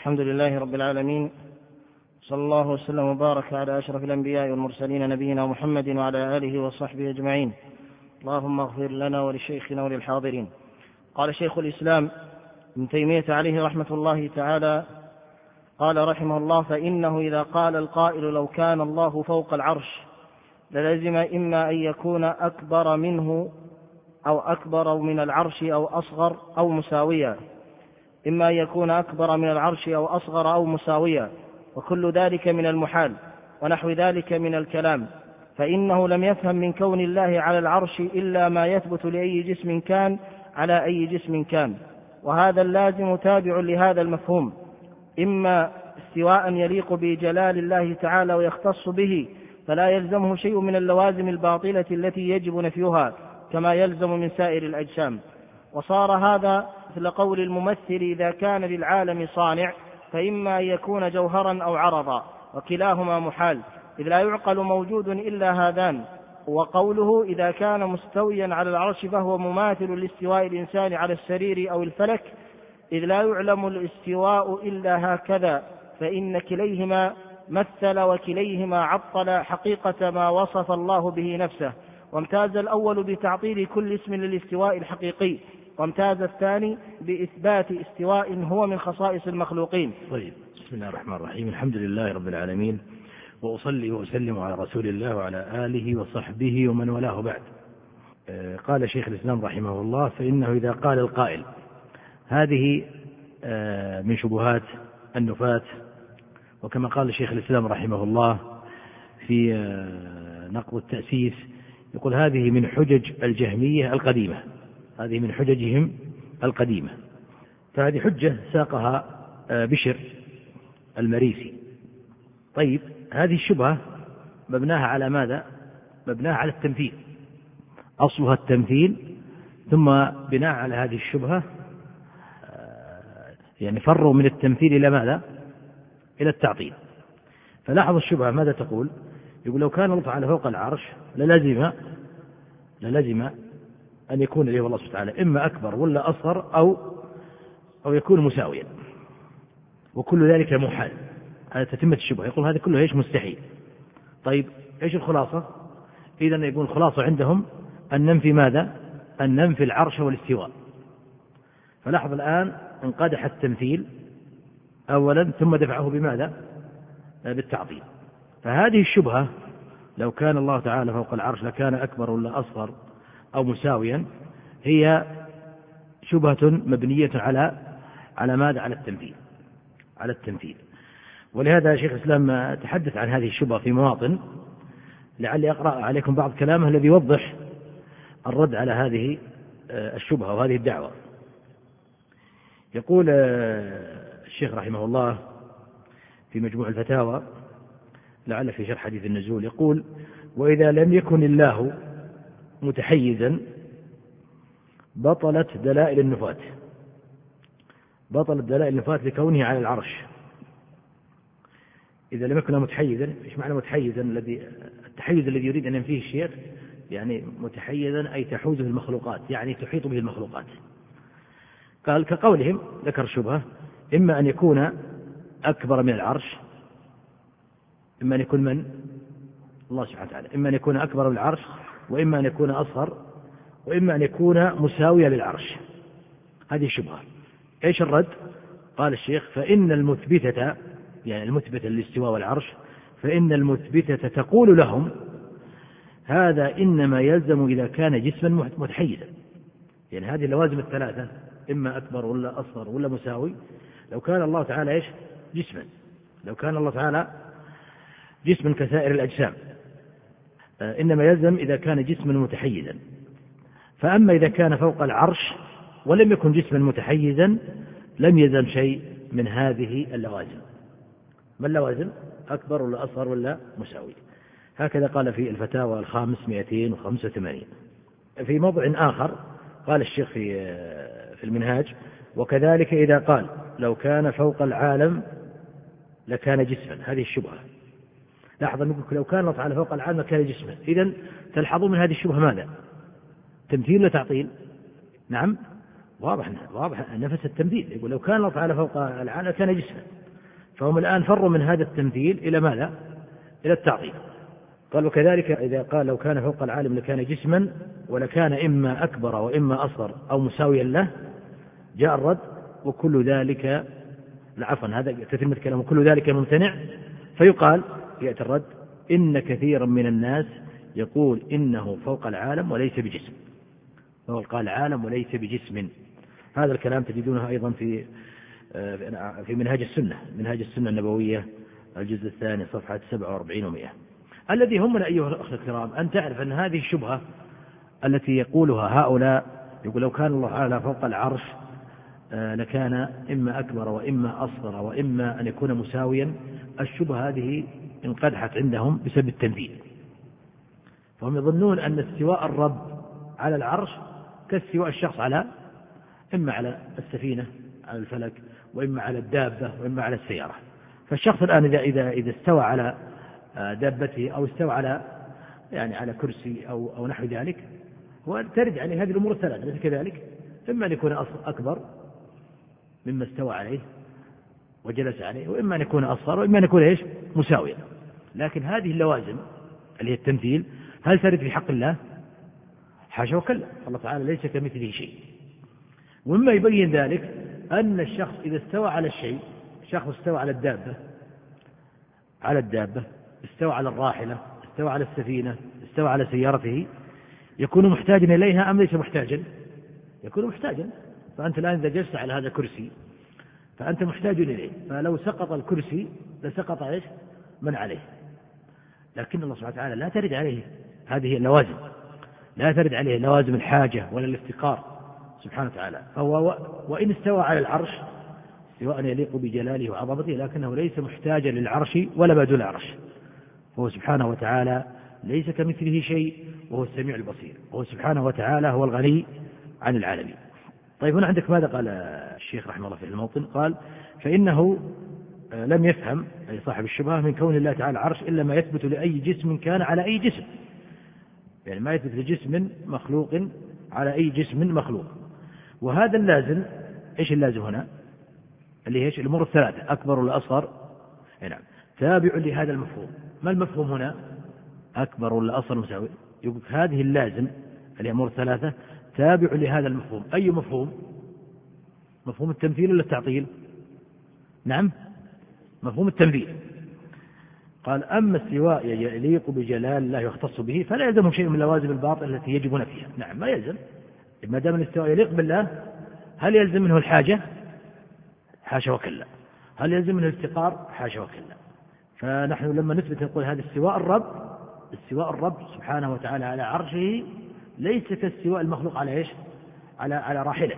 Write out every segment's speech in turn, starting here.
الحمد لله رب العالمين، صلى الله وسلم وبارك على أشرف الأنبياء والمرسلين نبينا محمد وعلى آله وصحبه أجمعين. اللهم اغفر لنا ولشيخنا وللحاضرين. قال شيخ الإسلام ابن تيمية عليه رحمة الله تعالى قال رحمه الله: فإنه إذا قال القائل لو كان الله فوق العرش للزم إما أن يكون أكبر منه أو أكبر من العرش أو أصغر أو مساويا، إما أن يكون أكبر من العرش أو أصغر أو مساويا، وكل ذلك من المحال ونحو ذلك من الكلام، فإنه لم يفهم من كون الله على العرش إلا ما يثبت لأي جسم كان على أي جسم كان، وهذا اللازم تابع لهذا المفهوم، إما استواء يليق بجلال الله تعالى ويختص به فلا يلزمه شيء من اللوازم الباطلة التي يجب نفيها كما يلزم من سائر الأجسام. وصار هذا مثل قول الممثل إذا كان للعالم صانع فإما أن يكون جوهرا أو عرضا، وكلاهما محال إذ لا يعقل موجود إلا هذان. وقوله إذا كان مستويا على العرش فهو مماثل لاستواء الإنسان على السرير أو الفلك، إذ لا يعلم الاستواء إلا هكذا، فإن كليهما مثل وكليهما عطل حقيقة ما وصف الله به نفسه، وامتاز الأول بتعطيل كل اسم للاستواء الحقيقي، وامتاز الثاني بإثبات استواء هو من خصائص المخلوقين. طيب، بسم الله الرحمن الرحيم. الحمد لله رب العالمين، وأصلي وأسلم على رسول الله وعلى آله وصحبه ومن والاه بعد. قال شيخ الإسلام رحمه الله: فإنه إذا قال القائل، هذه من شبهات النفاة، وكما قال شيخ الإسلام رحمه الله في نقض التأسيس يقول: هذه من حجج الجهمية القديمة، هذه من حججهم القديمة. فهذه حجة ساقها بشر المريسي. طيب، هذه الشبهة مبناها على ماذا؟ مبناها على التمثيل، أصلها التمثيل، ثم بناء على هذه الشبهة يعني فروا من التمثيل إلى ماذا؟ إلى التعطيل. فلاحظ الشبهة ماذا تقول؟ يقول: لو كان الله تعالى فوق العرش للزم أن يكون له الله سبحانه وتعالى إما أكبر ولا أصغر أو يكون مساويا، وكل ذلك محال. هذا تتمة الشبهة. يقول هذا كله إيش؟ مستحيل. طيب، إيش الخلاصة؟ إذن يقول الخلاصة عندهم أن ننفي ماذا؟ أن ننفي العرش والاستواء. فلاحظ الآن انقدح التمثيل أولا، ثم دفعه بماذا؟ بالتعطيل. فهذه الشبهة لو كان الله تعالى فوق العرش لكان أكبر ولا أصغر أو مساويا، هي شبهة مبنية على ماذا؟ على التمثيل. ولهذا شيخ الإسلام تحدث عن هذه الشبهة في مواطن، لعلي أقرأ عليكم بعض كلامه الذي يوضح الرد على هذه الشبهة وهذه الدعوة. يقول الشيخ رحمه الله في مجموع الفتاوى، لعل في شرح حديث النزول، يقول: وإذا لم يكن الله متحيزا بطلت دلائل النفاة لكونه على العرش. إذا لم يكن متحيزا، إيش معنى متحيزا؟ التحيز الذي يريد أن ينفيه الشيخ، يعني متحيزا أي تحوزه المخلوقات، يعني تحيط به المخلوقات. قال كقولهم، ذكر شبهة: إما أن يكون أكبر من العرش، إما أن يكون من الله سبحانه وتعالى، إما أن يكون أكبر من العرش، وإما أن يكون أصغر، وإما أن يكون مساويا للعرش. هذه الشبهة. إيش الرد؟ قال الشيخ: فإن المثبتة، يعني المثبتة للاستواء والعرش، فإن المثبتة تقول لهم: هذا إنما يلزم إذا كان جسما متحيزا. يعني هذه اللوازم الثلاثة، إما أكبر ولا أصغر ولا مساوي. لو كان الله تعالى إيش؟ جسما. لو كان الله تعالى جسما كسائر الأجسام، إنما يلزم إذا كان جسما متحيزا. فأما إذا كان فوق العرش ولم يكن جسما متحيزا لم يلزم شيء من هذه اللوازم. ما اللوازم؟ أكبر ولا أصغر ولا مساوي. هكذا قال في الفتاوى 285. في موضع آخر قال الشيخ في المنهاج: وكذلك إذا قال لو كان فوق العالم لكان جسما. هذه الشبهة. لاحظ أنه لو كان الله تعالى فوق العالم لكان جسما. إذن تلحظون من هذه الشبهة ماذا؟ تمثيل ولا تعطيل؟ نعم، واضح نفس التمثيل. يقول لو كان الله تعالى فوق العالم كان جسما، فهم الآن فروا من هذا التمثيل إلى ماذا؟ إلى التعطيل. قال وكذلك إذا قال لو كان فوق العالم لكان جسما ولكان إما أكبر وإما أصغر أو مساويا له، جاء الرد وكل ذلك عفوا هذا تتمة كلام وكل ذلك ممتنع. فيقال يأتي الرد إن كثيرا من الناس يقول إنه فوق العالم وليس بجسم، فوق العالم وليس بجسم. هذا الكلام تجدونه أيضا في منهاج السنة النبوية الجزء الثاني صفحة 47 و100. الذي همنا أيها الأخوة الكرام أن تعرف أن هذه الشبهة التي يقولها هؤلاء، يقول لو كان الله تعالى فوق العرش لكان إما أكبر وإما أصغر وإما أن يكون مساويا، الشبهة هذه انقدحت عندهم بسبب التمثيل. فهم يظنون أن استواء الرب على العرش كاستواء الشخص على إما على السفينة على الفلك وإما على الدابة وإما على السيارة. فالشخص الآن إذا استوى على دابته أو استوى على كرسي أو نحو ذلك، وترد عليه هذه الأمور الثلاثة ليس كذلك، إما أن يكون أكبر مما استوى عليه وجلس عليه، وإما أن يكون أصغر، وإما أن يكون مساويا. لكن هذه اللوازم اللي هي التمثيل هل ترد في حق الله؟ حاشا وكلا، الله تعالى ليس كمثله شيء. ومما يبين ذلك أن الشخص إذا استوى على الشيء، شخص استوى على الدابة استوى على الراحلة استوى على السفينة استوى على سيارته، يكون محتاجا إليها أم ليس محتاجا؟ يكون محتاجا. فأنت الآن إذا جلست على هذا كرسي فأنت محتاج إليه، فلو سقط الكرسي لسقط من عليه. لكن الله سبحانه وتعالى لا ترد عليه هذه اللوازم، لا ترد عليه لوازم الحاجة ولا الافتقار سبحانه وتعالى. فهو وإن استوى على العرش استواء يليق بجلاله وعظمته، لكنه ليس محتاجا للعرش ولا ما دون العرش، وهو سبحانه وتعالى ليس كمثله شيء، وهو السميع البصير، وهو سبحانه وتعالى هو الغني عن العالمين. طيب هنا عندك ماذا قال الشيخ رحمه الله في الموطن؟ قال فإنه لم يفهم أي صاحب الشبهة من كون الله تعالى عرش إلا ما يثبت لأي جسم كان على أي جسم، يعني ما يثبت لجسم مخلوق على أي جسم مخلوق. وهذا اللازم إيش اللازم هنا؟ اللي هي الأمور الثلاثة أكبر ولا أصغر، نعم، تابع لهذا المفهوم. ما المفهوم هنا؟ أكبر ولا أصغر مساوي. يقول هذه اللازم الأمور الثلاثة تابع لهذا المفهوم. أي مفهوم؟ مفهوم التمثيل ولا التعطيل؟ نعم، مفهوم التمثيل. قال أما استواء يليق بجلال الله يختص به فلا يلزمه شيء من لوازم الباطل التي يجب نفيها. نعم، ما يلزم. ما دام الاستواء يليق بالله هل يلزم منه الحاجة؟ حاشا وكلا. هل يلزم منه الافتقار؟ حاشا وكلا. فنحن لما نثبت نقول هذا استواء الرب سبحانه وتعالى على عرشه ليس كاستواء المخلوق على على راحلته.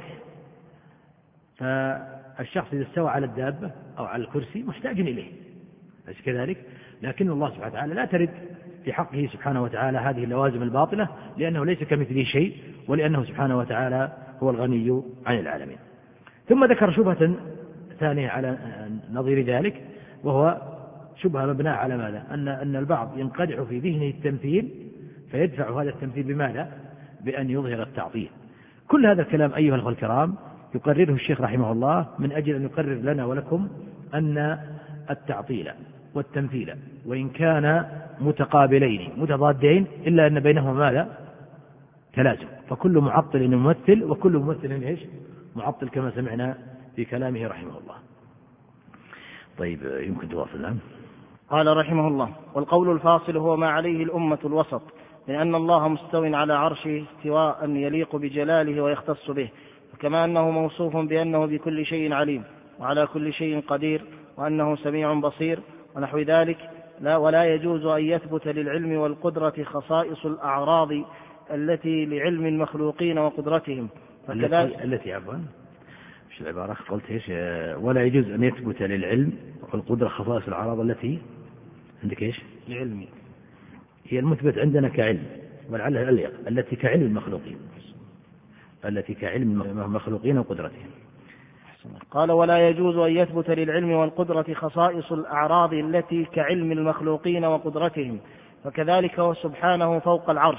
فالشخص إذا استوى على الدابة أو على الكرسي محتاج إليه، ليس كذلك. لكن الله سبحانه وتعالى لا ترد في حقه سبحانه وتعالى هذه اللوازم الباطلة، لأنه ليس كمثله شيء، ولأنه سبحانه وتعالى هو الغني عن العالمين. ثم ذكر شبهة ثانية على نظير ذلك، وهو شبهة مبناة على ماذا؟ أن البعض ينقدح في ذهنه التمثيل فيدفع هذا التمثيل بماذا؟ بأن يظهر التعطيل. كل هذا الكلام أيها الأخوة الكرام يقرره الشيخ رحمه الله من أجل أن يقرر لنا ولكم أن التعطيل والتمثيل وإن كان متقابلين متضادين إلا أن بينهما ماذا؟ تلازم. فكل معطل ممثل وكل ممثل معطل كما سمعنا في كلامه رحمه الله. طيب يمكن تواصل. نعم. قال رحمه الله: والقول الفاصل هو ما عليه الأمة الوسط، من أن الله مستو على عرشه استواء يليق بجلاله ويختص به، وكما أنه موصوف بأنه بكل شيء عليم وعلى كل شيء قدير وأنه سميع بصير ونحو ذلك. ولا يجوز أن يثبت للعلم والقدرة خصائص الأعراض التي لعلم المخلوقين وقدرتهم. التي عفوا مش العبارة قلت إيش؟ ولا يجوز أن يثبت للعلم والقدرة خصائص الأعراض التي عندك إيش؟ لعلمي هي المثبت عندنا كعلم، ولعلها الأليق التي كعلم المخلوقين، التي كعلم المخلوقين وقدرتهم. قال: ولا يجوز أن يثبت للعلم والقدرة خصائص الأعراض التي كعلم المخلوقين وقدرتهم، فكذلك هو سبحانه فوق العرش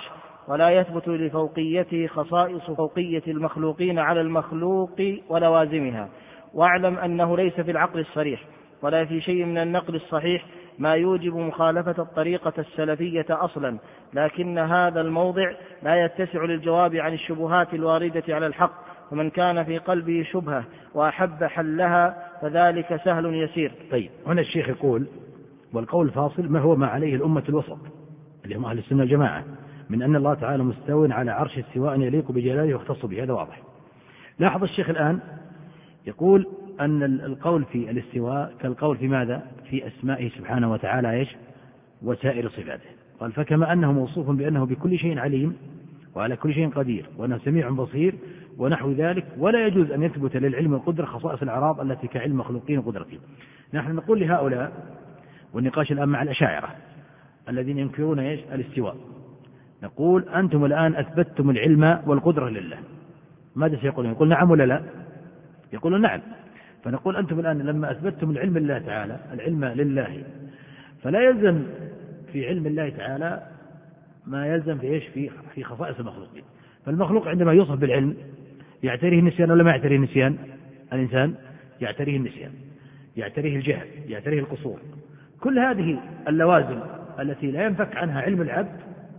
ولا يثبت لفوقيته خصائص فوقية المخلوقين على المخلوق ولوازمها. واعلم أنه ليس في العقل الصريح ولا في شيء من النقل الصحيح ما يوجب مخالفة الطريقة السلفية أصلا، لكن هذا الموضع لا يتسع للجواب عن الشبهات الواردة على الحق، فمن كان في قلبه شبهة وأحب حلها فذلك سهل يسير. طيب، هنا الشيخ يقول: والقول الفاصل ما هو ما عليه الأمة الوسط اللي هم أهل السنة والجماعة من أن الله تعالى مستوٍ على عرش استواء يليق بجلاله واختص به. هذا واضح. لاحظ الشيخ الآن يقول أن القول في الاستواء كالقول في ماذا؟ في أسمائه سبحانه وتعالى إيش؟ وسائر صفاته. قال: فكما أنه موصوف بأنه بكل شيء عليم وعلى كل شيء قدير وأنه سميع بصير ونحو ذلك، ولا يجوز أن يثبت للعلم والقدرة خصائص الأعراض التي كعلم مخلوقين وقدرتهم. نحن نقول لهؤلاء، والنقاش الآن مع الأشاعرة الذين ينكرون إيش؟ الاستواء، نقول: أنتم الآن أثبتتم العلم والقدرة لله، ماذا سيقولون؟ يقول نعم ولا لا؟ يقولون نعم. فنقول: أنتم الآن لما أثبتتم العلم لله تعالى، العلم لله، فلا يلزم في علم الله تعالى ما يلزم في إيش؟ في خصائص المخلوقين. فالمخلوق عندما يوصف بالعلم يعتريه النسيان ولا ما يعتريه النسيان؟ الإنسان يعتريه النسيان، يعتريه الجهل، يعتريه القصور. كل هذه اللوازم التي لا ينفك عنها علم العبد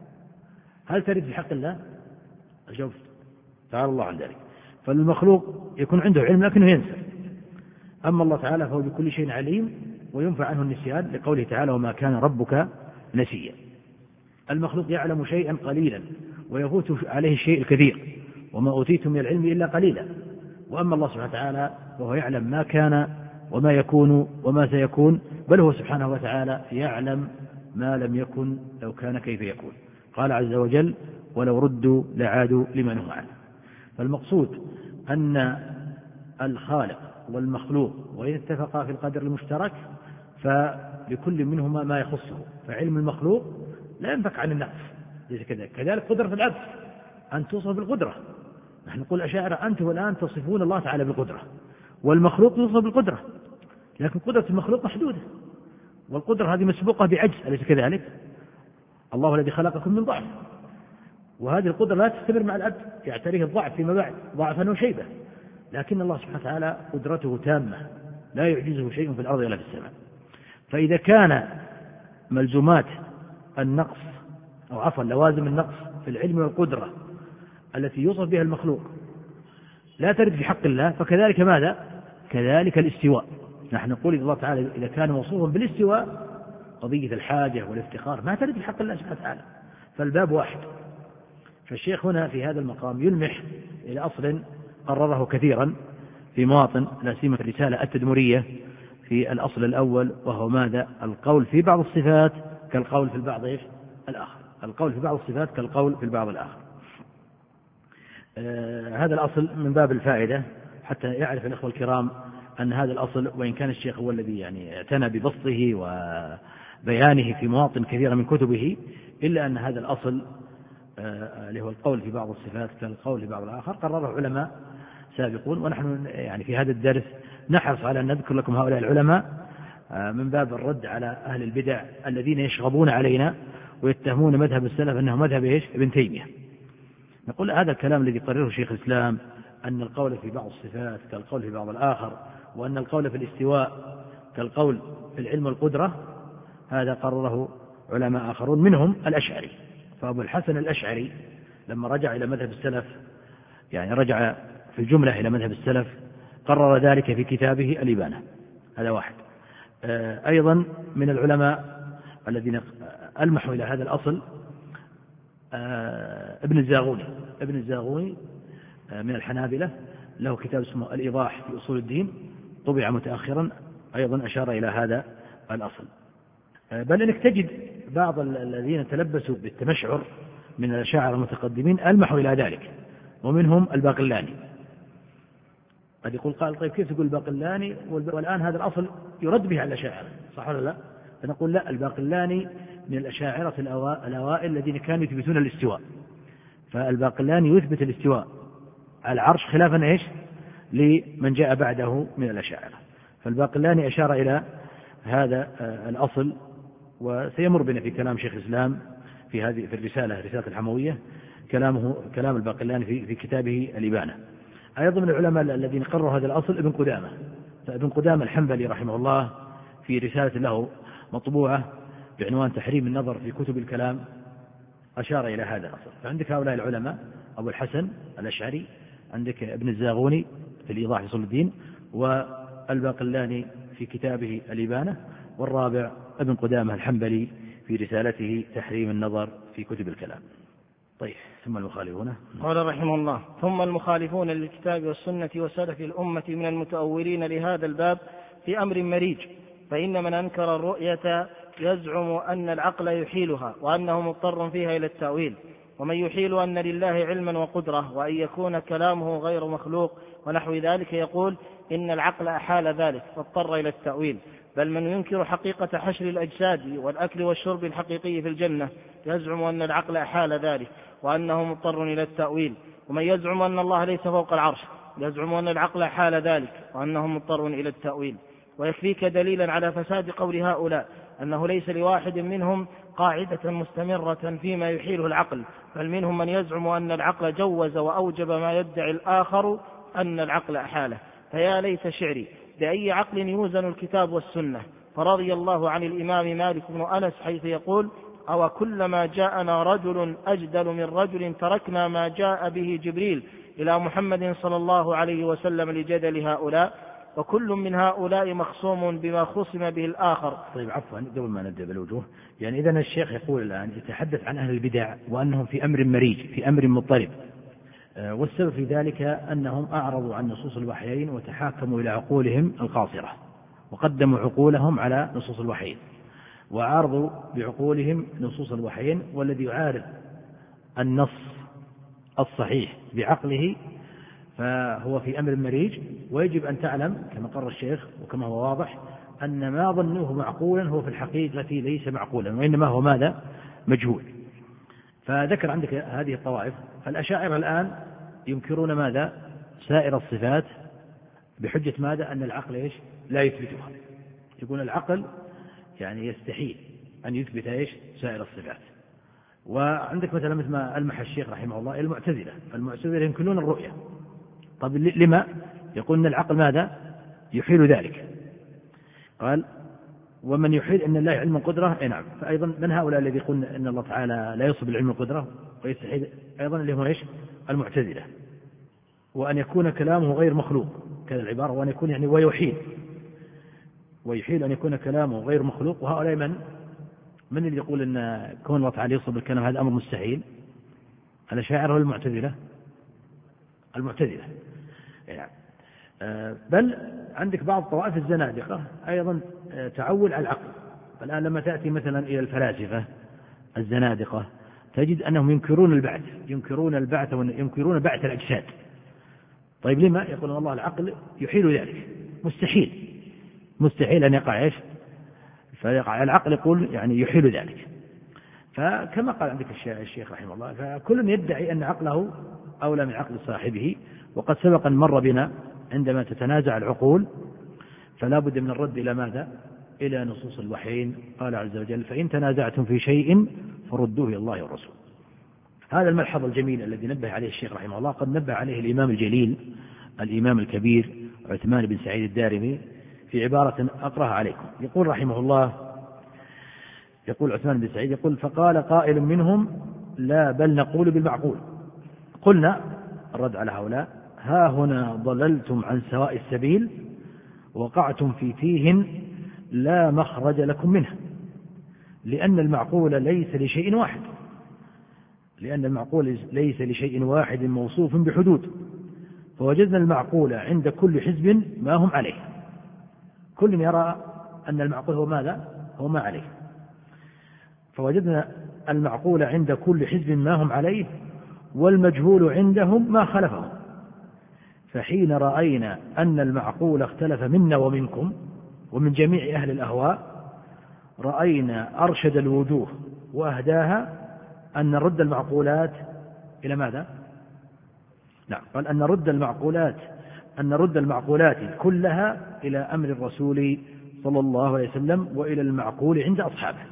هل ترد في حق الله؟ الجواب تعالى الله عن ذلك. فالمخلوق يكون عنده علم لكنه ينسى، أما الله تعالى فهو بكل شيء عليم وينفع عنه النسيان، لقوله تعالى: وما كان ربك نسيا. المخلوق يعلم شيئا قليلا ويفوت عليه الشيء الكثير، وما أوتيتم من العلم إلا قليلا. وأما الله سبحانه وتعالى وهو يعلم ما كان وما يكون وما سيكون، بل هو سبحانه وتعالى يعلم ما لم يكن لو كان كيف يكون. قال عز وجل: ولو ردوا لعادوا لما نهوا عنه. فالمقصود أن الخالق والمخلوق وإن اتفقا في القدر المشترك فلكل منهما ما يخصه، فعلم المخلوق لا ينفك عن النقص، ليس كذلك. كذلك قدرة العبد أن توصف بالقدرة. نحن نقول أشاعرة: أنتم الآن تصفون الله تعالى بالقدرة، والمخلوق يوصف بالقدرة، لكن قدرة المخلوق محدودة، والقدرة هذه مسبوقة بعجز، أليس كذلك؟ الله الذي خلقكم من ضعف، وهذه القدرة لا تستمر مع العبد، يعتريه الضعف فيما بعد ضعفا وشيبة، لكن الله سبحانه وتعالى قدرته تامة لا يعجزه شيء في الأرض ولا في السماء. فإذا كان ملزومات النقص أو عفوا لوازم النقص في العلم والقدرة التي يوصف بها المخلوق لا ترد في حق الله، فكذلك ماذا؟ كذلك الاستواء. نحن نقول الله تعالى إذا كان موصوفا بالاستواء قضية الحاجة والافتقار ما ترد في حق الله سبحانه وتعالى، فالباب واحد. فالشيخ هنا في هذا المقام يلمح إلى أصل قرره كثيرا في مواطن، لا سيما الرسالة التدمرية في الأصل الأول، وهو ماذا؟ القول في بعض الصفات كالقول في البعض الآخر. القول في بعض الصفات كالقول في البعض الآخر. هذا الأصل من باب الفائدة حتى يعرف الأخوة الكرام أن هذا الأصل، وإن كان الشيخ هو الذي يعني اعتنى ببسطه وبيانه في مواطن كثيرة من كتبه، إلا أن هذا الأصل اللي هو القول في بعض الصفات كالقول في بعض الآخر قرره علماء سابقون، ونحن يعني في هذا الدرس نحرص على أن نذكر لكم هؤلاء العلماء من باب الرد على أهل البدع الذين يشغبون علينا ويتهمون مذهب السلف أنه مذهب ابن تيمية. نقول هذا الكلام الذي قرره شيخ الإسلام أن القول في بعض الصفات كالقول في بعض الآخر، وأن القول في الاستواء كالقول في العلم والقدرة، هذا قرره علماء آخرون منهم الأشعري. فأبو الحسن الأشعري لما رجع إلى مذهب السلف، يعني رجع في الجملة إلى مذهب السلف، قرر ذلك في كتابه الإبانة. هذا واحد. أيضا من العلماء الذين ألمحوا إلى هذا الأصل ابن الزاغوني من الحنابلة، له كتاب اسمه الإيضاح في أصول الدين، طبع متأخرا، أيضا أشار إلى هذا الأصل. بل إنك تجد بعض الذين تلبسوا بالتمشعر من الأشاعرة المتقدمين ألمحوا إلى ذلك، ومنهم الباقلاني. قد يقول قال: طيب كيف تقول الباقلاني والآن هذا الأصل يرد به على الأشاعرة، صح ولا لا؟ فنقول لا، الباقلاني من الأشاعرة الأوائل الذين كانوا يثبتون الاستواء، فالباقلاني يثبت الاستواء على العرش خلافا لمن جاء بعده من الأشاعرة. فالباقلاني أشار إلى هذا الأصل، وسيمر بنا في كلام شيخ الإسلام في رسالة الحموية كلام الباقلاني في كتابه الإبانة. أيضا من العلماء الذين قرروا هذا الأصل ابن قدامة. فابن قدامة الحنبلي رحمه الله في رسالة له مطبوعة بعنوان تحريم النظر في كتب الكلام أشار إلى هذا الأصل. فعندك هؤلاء العلماء أبو الحسن الأشعري، عندك ابن الزاغوني في الإيضاح لأصول الدين، والباقلاني في كتابه الإبانة، والرابع ابن قدامة الحنبلي في رسالته تحريم النظر في كتب الكلام. طيب، ثم المخالفون. قال رحمه الله: ثم المخالفون للكتاب والسنة وسلف الأمة من المتأولين لهذا الباب في أمر مريج، فإن من أنكر الرؤية يزعم أن العقل يحيلها وأنه مضطر فيها إلى التأويل، ومن يحيل أن لله علما وقدرة وأن يكون كلامه غير مخلوق ونحو ذلك يقول إن العقل أحال ذلك فاضطر إلى التأويل. بل من ينكر حقيقة حشر الأجساد والأكل والشرب الحقيقي في الجنة يزعم أن العقل أحال ذلك وأنه مضطر إلى التأويل. ومن يزعم أن الله ليس فوق العرش يزعم أن العقل أحال ذلك وأنه مضطر إلى التأويل. ويكفيك دليلا على فساد قول هؤلاء أنه ليس لواحد منهم قاعدة مستمرة فيما يحيله العقل، بل منهم من يزعم أن العقل جوز وأوجب ما يدعي الآخر أن العقل أحاله. فيا ليت شعري بأي عقل يوزن الكتاب والسنة. فرضي الله عن الإمام مالك بن أنس حيث يقول: أو كلما جاءنا رجل أجدل من رجل تركنا ما جاء به جبريل إلى محمد صلى الله عليه وسلم لجدل هؤلاء، وكل من هؤلاء مخصوم بما خصم به الآخر. طيب، عفوا، قبل ما نبدأ بالوجوه، يعني إذن الشيخ يقول الآن يتحدث عن أهل البدع وأنهم في أمر مريج، في أمر مضطرب، والسبب في ذلك أنهم أعرضوا عن نصوص الوحيين وتحاكموا إلى عقولهم القاصرة، وقدموا عقولهم على نصوص الوحيين، وعارضوا بعقولهم نصوص الوحيين، والذي يعارض النص الصحيح بعقله فهو في أمر مريج. ويجب أن تعلم كما قرر الشيخ وكما هو واضح أن ما ظنوه معقولا هو في الحقيقة ليس معقولا، وإنما هو ماذا؟ مجهول. فذكر عندك هذه الطوائف. فالأشاعرة الآن ينكرون ماذا؟ سائر الصفات بحجة ماذا؟ أن العقل لا يثبتها. يقول العقل يعني يستحيل أن يثبت سائر الصفات. وعندك مثلا مثل ما ألمح الشيخ رحمه الله المعتزلة ينكرون الرؤية. طب لما؟ يقول أن العقل ماذا؟ يحيل ذلك. قال: ومن يحيل أن الله علم القدرة. نعم. فأيضا من هؤلاء الذي يقول أن الله تعالى لا يصب العلم القدرة ويستحيل أيضا اللي هم المعتزلة. وأن يكون كلامه غير مخلوق، كذا العبارة، وأن يكون يعني ويحيل أن يكون كلامه غير مخلوق. وهؤلاء من اللي يقول أن كون الله تعالى يصب الكلام هذا أمر مستحيل؟ الأشاعرة والمعتزلة. يعني بل عندك بعض طوائف الزنادقة أيضا تعول على العقل. فالآن لما تأتي مثلا إلى الفلاسفة الزنادقة تجد أنهم ينكرون البعث وينكرون بعث الأجساد. طيب لما؟ يقولون الله العقل يحيل ذلك، مستحيل أن يقع فيقع. العقل يقول يعني يحيل ذلك. فكما قال عندك الشيخ رحمه الله، فكل يدعي أن عقله أولى من عقل صاحبه. وقد سبق أن مر بنا عندما تتنازع العقول فلا بد من الرد إلى ماذا؟ إلى نصوص الوحيين. قال عز وجل: فإن تنازعتم في شيء فردوه إلى الله والرسول. هذا الملحظ الجميل الذي نبه عليه الشيخ رحمه الله قد نبه عليه الإمام الجليل الإمام الكبير عثمان بن سعيد الدارمي في عبارة أقرأها عليكم. يقول رحمه الله، يقول عثمان بن سعيد يقول: فقال قائل منهم: لا، بل نقول بالمعقول. قلنا، الرد على هؤلاء: ها هنا ضللتم عن سواء السبيل وقعتم في تيه لا مخرج لكم منه، لأن المعقول ليس لشيء واحد موصوف بحدود، فوجدنا المعقول عند كل حزب ما هم عليه. كل يرى أن المعقول هو ماذا؟ هو ما عليه. فوجدنا المعقول عند كل حزب ما هم عليه، والمجهول عندهم ما خلفهم. فحين رأينا أن المعقول اختلف منا ومنكم ومن جميع أهل الأهواء، رأينا أرشد الوجوه وأهداها أن نرد المعقولات إلى ماذا؟ نعم، قال أن نرد المعقولات كلها إلى أمر الرسول صلى الله عليه وسلم وإلى المعقول عند أصحابه.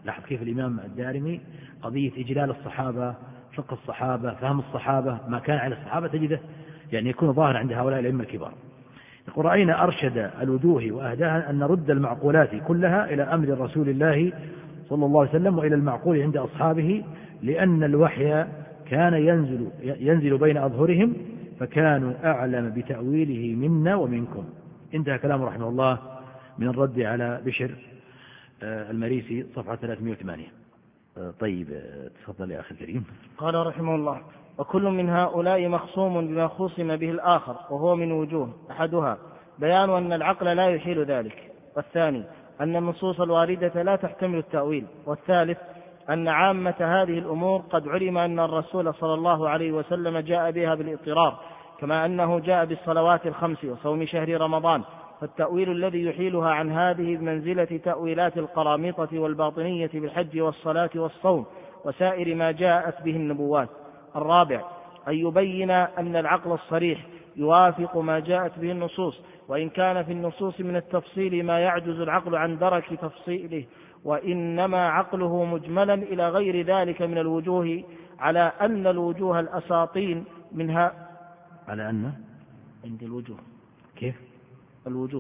لاحظ كيف الإمام الدارمي قضية إجلال الصحابة، فقه الصحابة، فهم الصحابة، ما كان على الصحابة تجده يعني يكون ظاهر عند هؤلاء الأئمة الكبار. يقول رأينا أرشد الوجوه وأهداها أن نرد المعقولات كلها إلى أمر رسول الله صلى الله عليه وسلم وإلى المعقول عند أصحابه، لأن الوحي كان ينزل بين أظهرهم فكانوا أعلم بتأويله منا ومنكم. انتهى كلام رحمه الله من الرد على بشر المريسي صفحة 308. طيب تفضل يا أخي الكريم. قال رحمه الله: وكل من هؤلاء مخصوم بما خصم به الآخر، وهو من وجوه: أحدها بيان أن العقل لا يحيل ذلك، والثاني أن النصوص الواردة لا تحتمل التأويل، والثالث أن عامة هذه الأمور قد علم أن الرسول صلى الله عليه وسلم جاء بها بالاضطرار، كما أنه جاء بالصلوات الخمس وصوم شهر رمضان، فالتأويل الذي يحيلها عن هذه بمنزلة تأويلات القرامطة والباطنية بالحج والصلاة والصوم وسائر ما جاءت به النبوات. الرابع أن يبين أن العقل الصريح يوافق ما جاءت به النصوص، وإن كان في النصوص من التفصيل ما يعجز العقل عن درك تفصيله، وإنما عقله مجملا إلى غير ذلك من الوجوه، على أن الوجوه الأساطين منها. على أن عند الوجوه كيف الوجوه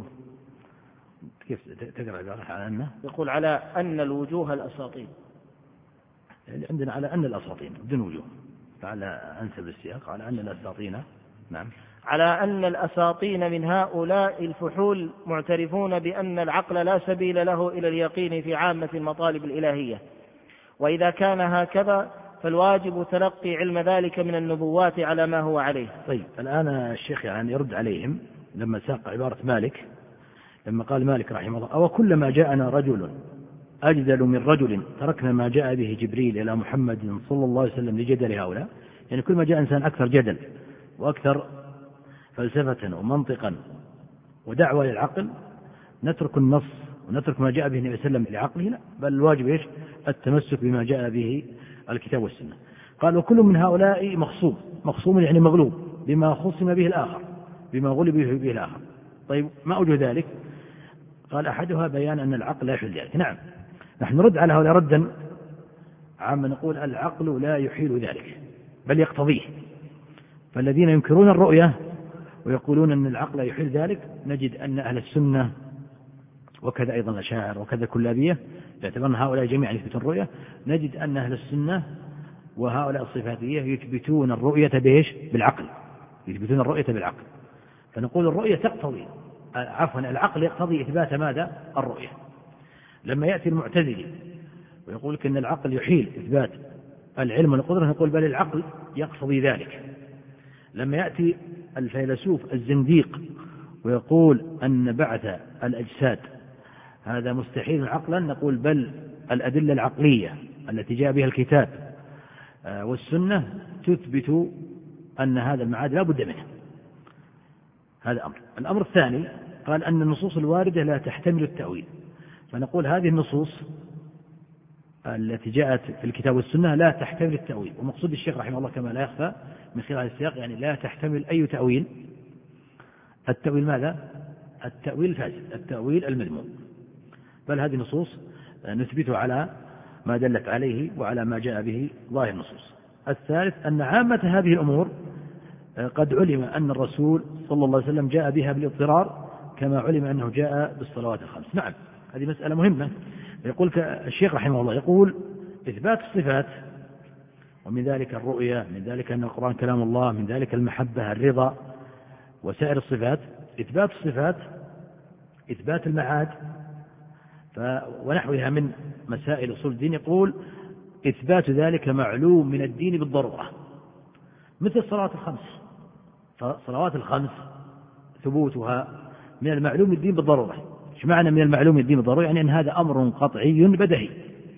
كيف تقرأ على أن؟ يقول على أن الوجوه الأساطين، يعني عندنا على أن الأساطين بدون وجوه، على أنسب السياق على أن الأساطين. نعم. على أن الأساطين من هؤلاء الفحول معترفون بأن العقل لا سبيل له إلى اليقين في عامة المطالب الإلهية، وإذا كان هكذا فالواجب تلقي علم ذلك من النبوات على ما هو عليه. طيب الآن الشيخ يعني يرد عليهم لما ساق عبارة مالك، لما قال مالك رحمه الله: أو كلما جاءنا رجل أجدل من رجل تركنا ما جاء به جبريل إلى محمد صلى الله عليه وسلم لجدل هؤلاء. يعني كل ما جاء إنسان أكثر جدل وأكثر فلسفة ومنطقا ودعوة للعقل نترك النص ونترك ما جاء به النبي صلى الله عليه وسلم لعقله، لا، بل الواجب إيش؟ التمسك بما جاء به الكتاب والسنة. قال: وكل من هؤلاء مخصوم يعني مغلوب بما خصم به الآخر، بما غلب به الآخر. طيب ما أوجه ذلك؟ قال: أحدها بيان أن العقل لا يحيل ذلك. نعم، نحن نرد على هؤلاء ردا عما نقول العقل لا يحيل ذلك بل يقتضيه. فالذين ينكرون الرؤية ويقولون أن العقل يحيل ذلك نجد أن أهل السنة وكذا أيضا الأشاعرة وكذا كلابية، باعتبار هؤلاء جميعا يثبتون الرؤية، نجد أن أهل السنة وهؤلاء الصفاتية يثبتون الرؤية بإيش؟ بالعقل، يثبتون الرؤية بالعقل. فنقول الرؤية تقتضي، العقل يقتضي إثبات ماذا؟ الرؤية. لما يأتي المعتزلي ويقول لك أن العقل يحيل إثبات العلم والقدرة، نقول بل العقل يقتضي ذلك. لما يأتي الفيلسوف الزنديق ويقول أن بعث الأجساد هذا مستحيل عقلا، نقول بل الأدلة العقلية التي جاء بها الكتاب والسنة تثبت أن هذا المعاد لا بد منه. هذا أمر. الأمر الثاني قال أن النصوص الواردة لا تحتمل التأويل، فنقول هذه النصوص التي جاءت في الكتاب والسنة لا تحتمل التأويل. ومقصود الشيخ رحمه الله كما لا يخفى من خلال السياق يعني لا تحتمل أي تأويل. التأويل ماذا؟ التأويل الفاسد، التأويل المذموم. بل هذه النصوص نثبتها على ما دلت عليه وعلى ما جاء به ظاهر النصوص. الثالث أن عامة هذه الأمور قد علم أن الرسول صلى الله عليه وسلم جاء بها بالاضطرار، كما علم أنه جاء بالصلوات الخمس. نعم، هذه مسألة مهمة. يقول الشيخ رحمه الله يقول: إثبات الصفات، ومن ذلك الرؤية، من ذلك أن القرآن كلام الله، من ذلك المحبة، الرضا، وسائر الصفات. إثبات الصفات، إثبات المعاد ونحوها من مسائل أصول الدين، يقول: إثبات ذلك معلوم من الدين بالضرورة، مثل الصلوات الخمس. فالصلوات الخمس ثبوتها من المعلوم الدين بالضرورة. ايش معنى من المعلوم الدين بالضرورة؟ يعني أن هذا أمر قطعي بدهي،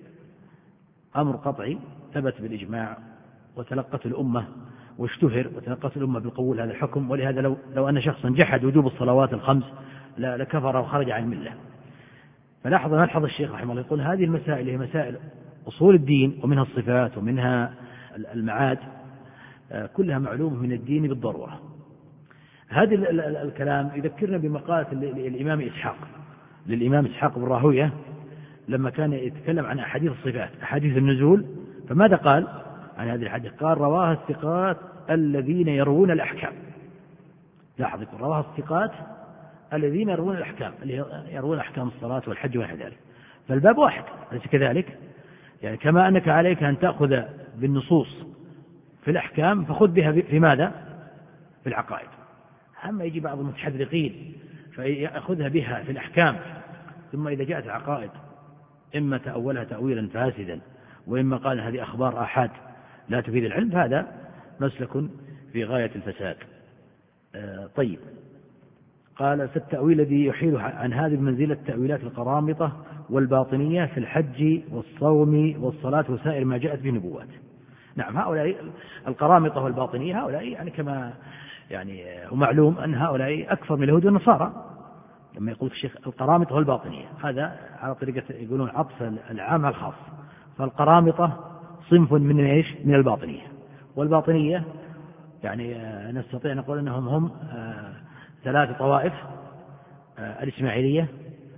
أمر قطعي ثبت بالإجماع وتلقت الأمة واشتهر وتلقت الأمة بالقبول هذا الحكم. ولهذا لو أن شخصا جحد وجوب الصلوات الخمس لكفر وخرج عن الملة. فلاحظ ملحظ الشيخ رحمه الله يقول: هذه المسائل هي مسائل أصول الدين، ومنها الصفات ومنها المعاد، كلها معلومة من الدين بالضرورة. هذا الكلام يذكرنا بمقالة للإمام إسحاق بن راهوية لما كان يتكلم عن أحاديث الصفات أحاديث النزول، فماذا قال عن هذه الحديث؟ قال رواها الثقات الذين يروون الأحكام. لاحظ، رواها الثقات الذين يروون الأحكام، اللي يروون أحكام الصلاة والحج ونحو ذلك. فالباب واحد، أليس كذلك؟ يعني كما أنك عليك أن تأخذ بالنصوص في الأحكام فخذ بها في ماذا؟ في العقائد. أما يجي بعض المتحذقين فيأخذها بها في الأحكام، ثم إذا جاءت العقائد إما تأولها تأويلا فاسدا، وإما قال هذه أخبار آحاد لا تفيد العلم، هذا مسلك في غاية الفساد. طيب، قال فالتأويل الذي يحيل عن هذه المنزلة تأويلات القرامطة والباطنية في الحج والصوم والصلاة وسائر ما جاءت به النبوات. نعم، هؤلاء القرامطة والباطنية هؤلاء يعني كما يعني هو معلوم أن هؤلاء أكثر من اليهود والنصارى. لما يقول الشيخ القرامطة والباطنية، هذا على طريقة يقولون عطف العام على الخاص. فالقرامطة صنف من ايش؟ من الباطنية. والباطنية يعني نستطيع نقول أنهم هم 3 طوائف: الإسماعيلية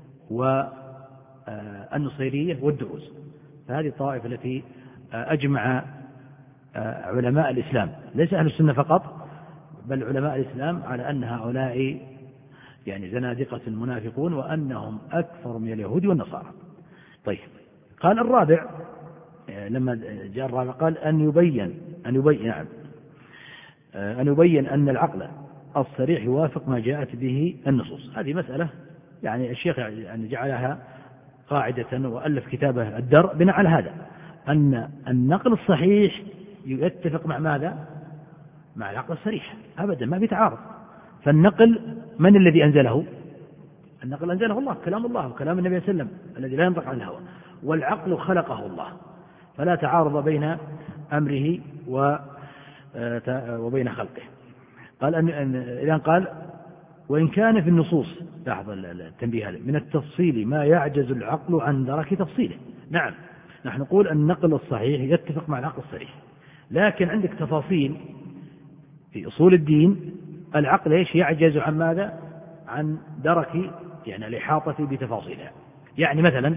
والنصيرية والدروز. فهذه الطوائف التي أجمع علماء الإسلام، ليس أهل السنة فقط، بل علماء الإسلام، على أن هؤلاء يعني زنادقة منافقون، وأنهم أكثر من اليهود والنصارى. طيب، قال الرابع، لما جاء الرابع قال أن يبين أن العقل الصريح يوافق ما جاءت به النصوص. هذه مسألة يعني الشيخ يعني جعلها قاعدة وألف كتابه الدرء بناء على هذا، أن النقل الصحيح يتفق مع ماذا؟ مع العقل الصريح، أبدا ما بيتعارض. فالنقل من الذي أنزله؟ النقل أنزله الله، كلام الله وكلام النبي صلى الله عليه وسلم الذي لا ينطق عن الهوى، والعقل خلقه الله، فلا تعارض بين أمره وبين خلقه. قال إذن قال وإن كان في النصوص، لاحظ التنبيه هذا، من التفصيل ما يعجز العقل عن درك تفصيله. نعم، نحن نقول النقل الصحيح يتفق مع العقل الصريح، لكن عندك تفاصيل في أصول الدين العقل ايش يعجز عن ماذا؟ عن درك يعني الإحاطة بتفاصيلها. يعني مثلا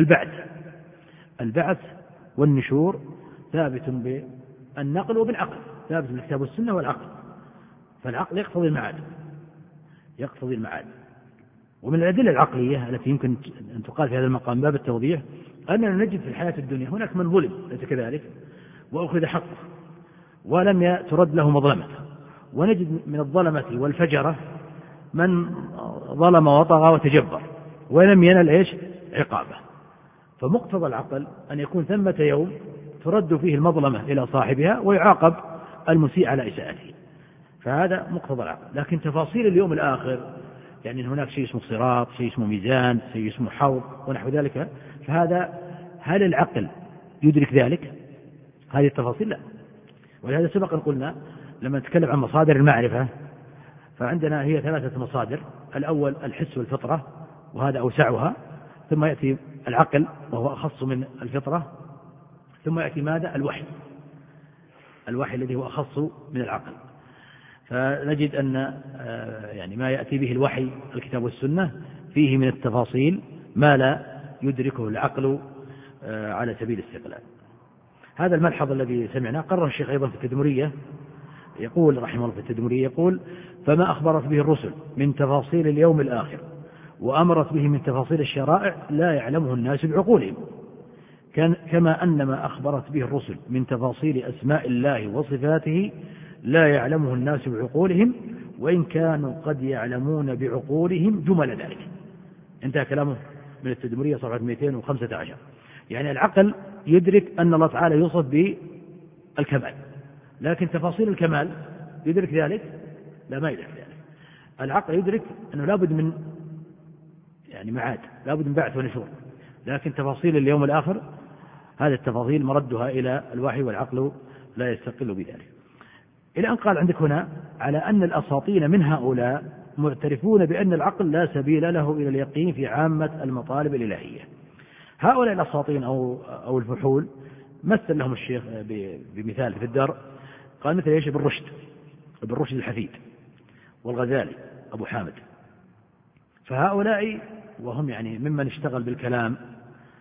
البعث والنشور ثابت بالنقل وبالعقل، ثابت بالكتاب والسنة والعقل. فالعقل يقتضي المعاد. ومن الأدلة العقلية التي يمكن أن تقال في هذا المقام باب التوضيح أننا نجد في الحياة الدنيا هناك من ظلم، ليس كذلك؟ وأخذ حقه ولم ترد له مظلمته، ونجد من الظلمة والفجرة من ظلم وطغى وتجبر ولم ينل ايش؟ عقابه. فمقتضى العقل أن يكون ثمة يوم ترد فيه المظلمة إلى صاحبها ويعاقب المسيء على إساءته، فهذا مقتضى العقل. لكن تفاصيل اليوم الآخر، يعني هناك شيء اسمه صراط، شيء اسمه ميزان، شيء اسمه حوض ونحو ذلك، فهذا هل العقل يدرك ذلك؟ هذه التفاصيل لا. ولهذا سبق أن قلنا لما نتكلم عن مصادر المعرفة فعندنا هي 3 مصادر: الأول الحس والفطرة، وهذا أوسعها، ثم يأتي العقل وهو أخص من الفطرة، ثم يأتي ماذا؟ الوحي الذي هو أخص من العقل. فنجد أن يعني ما يأتي به الوحي الكتاب والسنة فيه من التفاصيل ما لا يدركه العقل على سبيل الاستقلال. هذا الملحظ الذي سمعناه قرر الشيخ أيضا في التدمرية، يقول رحمه الله في التدمرية، يقول فما أخبرت به الرسل من تفاصيل اليوم الآخر وأمرت به من تفاصيل الشرائع لا يعلمه الناس بعقولهم، كما أن ما أخبرت به الرسل من تفاصيل أسماء الله وصفاته لا يعلمه الناس بعقولهم، وإن كانوا قد يعلمون بعقولهم جمل ذلك. انتهى كلامه من التدمرية صفحة 215. يعني العقل يدرك أن الله تعالى يوصف بالكمال، لكن تفاصيل الكمال يدرك ذلك؟ لا، ما يدرك ذلك. العقل يدرك أنه لابد من يعني معاد، لابد من بعث ونشور، لكن تفاصيل اليوم الآخر هذه التفاصيل مردها إلى الوحي، والعقل لا يستقل بذلك. إلى أن قال عندك هنا على أن الأساطين من هؤلاء معترفون بأن العقل لا سبيل له إلى اليقين في عامة المطالب الإلهية. هؤلاء الأساطين أو الفحول مثل لهم الشيخ بمثال في الدار، قال مثل ايش؟ ابن رشد الحفيد، والغزالي أبو حامد. فهؤلاء وهم يعني ممن اشتغل بالكلام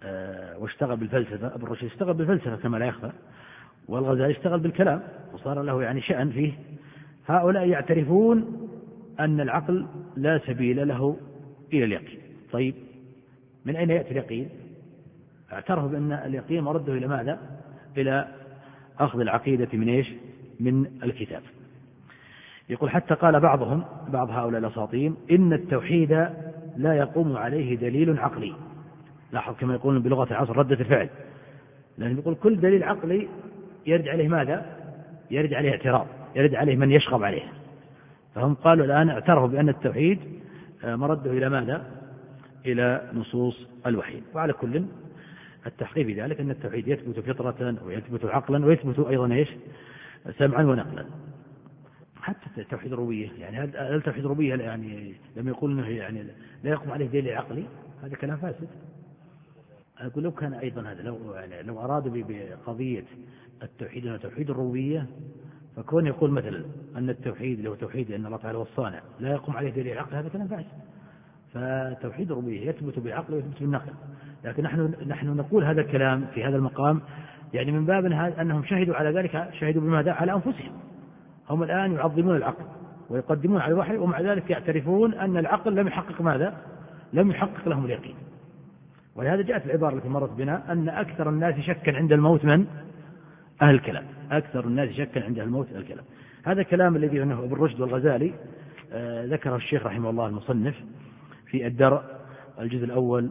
واشتغل بالفلسفة. ابن رشد اشتغل بالفلسفة كما لا يخفى، والغزالي اشتغل بالكلام وصار له يعني شأن فيه. هؤلاء يعترفون أن العقل لا سبيل له إلى اليقين. طيب من أين يأتي اليقين؟ اعترفوا بأن اليقين مرده إلى ماذا؟ إلى أخذ العقيدة من إيش؟ من الكتاب. يقول حتى قال بعض هؤلاء الأساطين إن التوحيد لا يقوم عليه دليل عقلي. لاحظ كما يقولون بلغة العصر ردة الفعل، لأنه يقول كل دليل عقلي يرد عليه ماذا؟ يرد عليه اعتراض، يرد عليه من يشغب عليه. فهم قالوا الآن اعترفوا بأن التوحيد مرده إلى ماذا؟ إلى نصوص الوحي. وعلى كل التحقيق في ذلك أن التوحيد يثبت فطرة ويثبت عقلا ويثبت أيضا إيش؟ سمعا ونقلا. حتى توحيد الربوبية، يعني هل توحيد الربوبية يعني لما يقول انه يعني لا يقوم عليه دليل عقلي، هذا كلام فاسد. أقول لو كان أيضا هذا لو أرادوا بقضية التوحيد وتوحيد الربوبية، فكون يقول مثلا أن التوحيد اللي هو توحيد أن الله تعالى هو الصانع لا يقوم عليه دليل عقلي، هذا كلام فاسد. فتوحيد الربوبية يثبت بالعقل ويثبت بالنقل، لكن نحن نقول هذا الكلام في هذا المقام يعني من باب أنهم شهدوا على ذلك، شهدوا بماذا؟ على أنفسهم. هم الآن يعظمون العقل ويقدمون على الوحي، ومع ذلك يعترفون أن العقل لم يحقق ماذا؟ لم يحقق لهم اليقين. ولهذا جاءت العبارة التي مرت بنا أن أكثر الناس شكا عند الموت من أهل الكلام. أكثر الناس شكا عند الموت أهل الكلام. هذا الكلام الذي عنه ابن رشد والغزالي ذكره الشيخ رحمه الله المصنف في الدرء الجزء الأول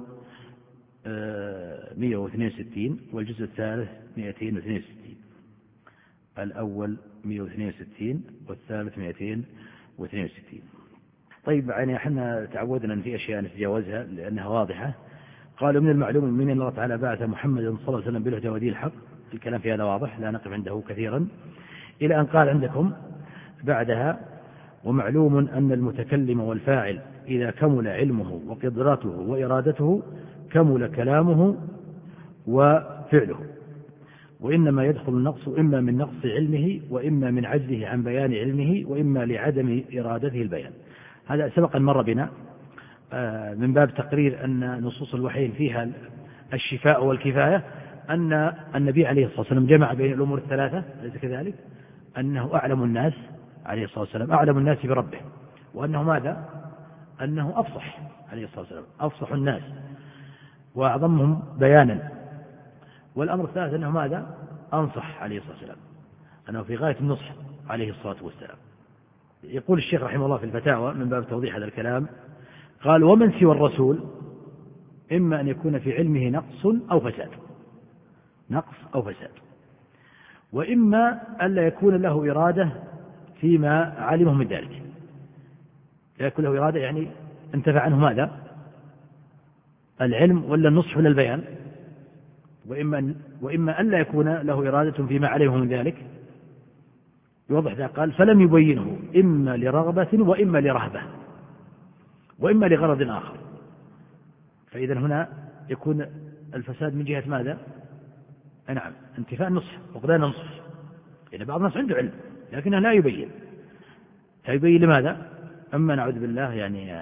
162 والجزء الثالث 262. الأول 162 والثالث 262. طيب يعني احنا تعودنا أن في أشياء نتجاوزها لأنها واضحة. قالوا من المعلوم من الله تعالى بعث محمد صلى الله عليه وسلم بالهدى ودين الحق. الكلام في هذا واضح لا نقف عنده كثيرا، إلى أن قال عندكم بعدها ومعلوم أن المتكلم والفاعل إذا كمل علمه وقدرته وإرادته كمل كلامه وفعله، وإنما يدخل النقص إما من نقص علمه وإما من عجزه عن بيان علمه وإما لعدم إرادته البيان. هذا سبق أن مر بنا من باب تقرير أن نصوص الوحي فيها الشفاء والكفاية، أن النبي عليه الصلاة والسلام جمع بين الأمور الثلاثة، أليس كذلك؟ أنه أعلم الناس عليه الصلاة والسلام أعلم الناس بربه، وأنه ماذا؟ أنه أفصح عليه الصلاة والسلام أفصح الناس وأعظمهم بيانا. والأمر الثالث أنه ماذا؟ أنصح عليه الصلاة والسلام، أنه في غاية النصح عليه الصلاة والسلام. يقول الشيخ رحمه الله في الفتاوى من باب توضيح هذا الكلام، قال ومن سوى الرسول إما أن يكون في علمه نقص أو فساد، وإما ألا يكون له إرادة فيما علمه من ذلك. لا يكون له إرادة يعني انتفع عنه ماذا؟ العلم ولا النصح ولا البيان. وإما ألا يكون له إرادة فيما علمه من ذلك. يوضح ذلك قال فلم يبينه إما لرغبة وإما لرهبة وإما لغرض آخر. فإذا هنا يكون الفساد من جهة ماذا؟ نعم انتفاء النصح وقدان النصح. يعني بعض الناس عنده علم لكنه لا يبين. فيبين لماذا؟ أما نعوذ بالله يعني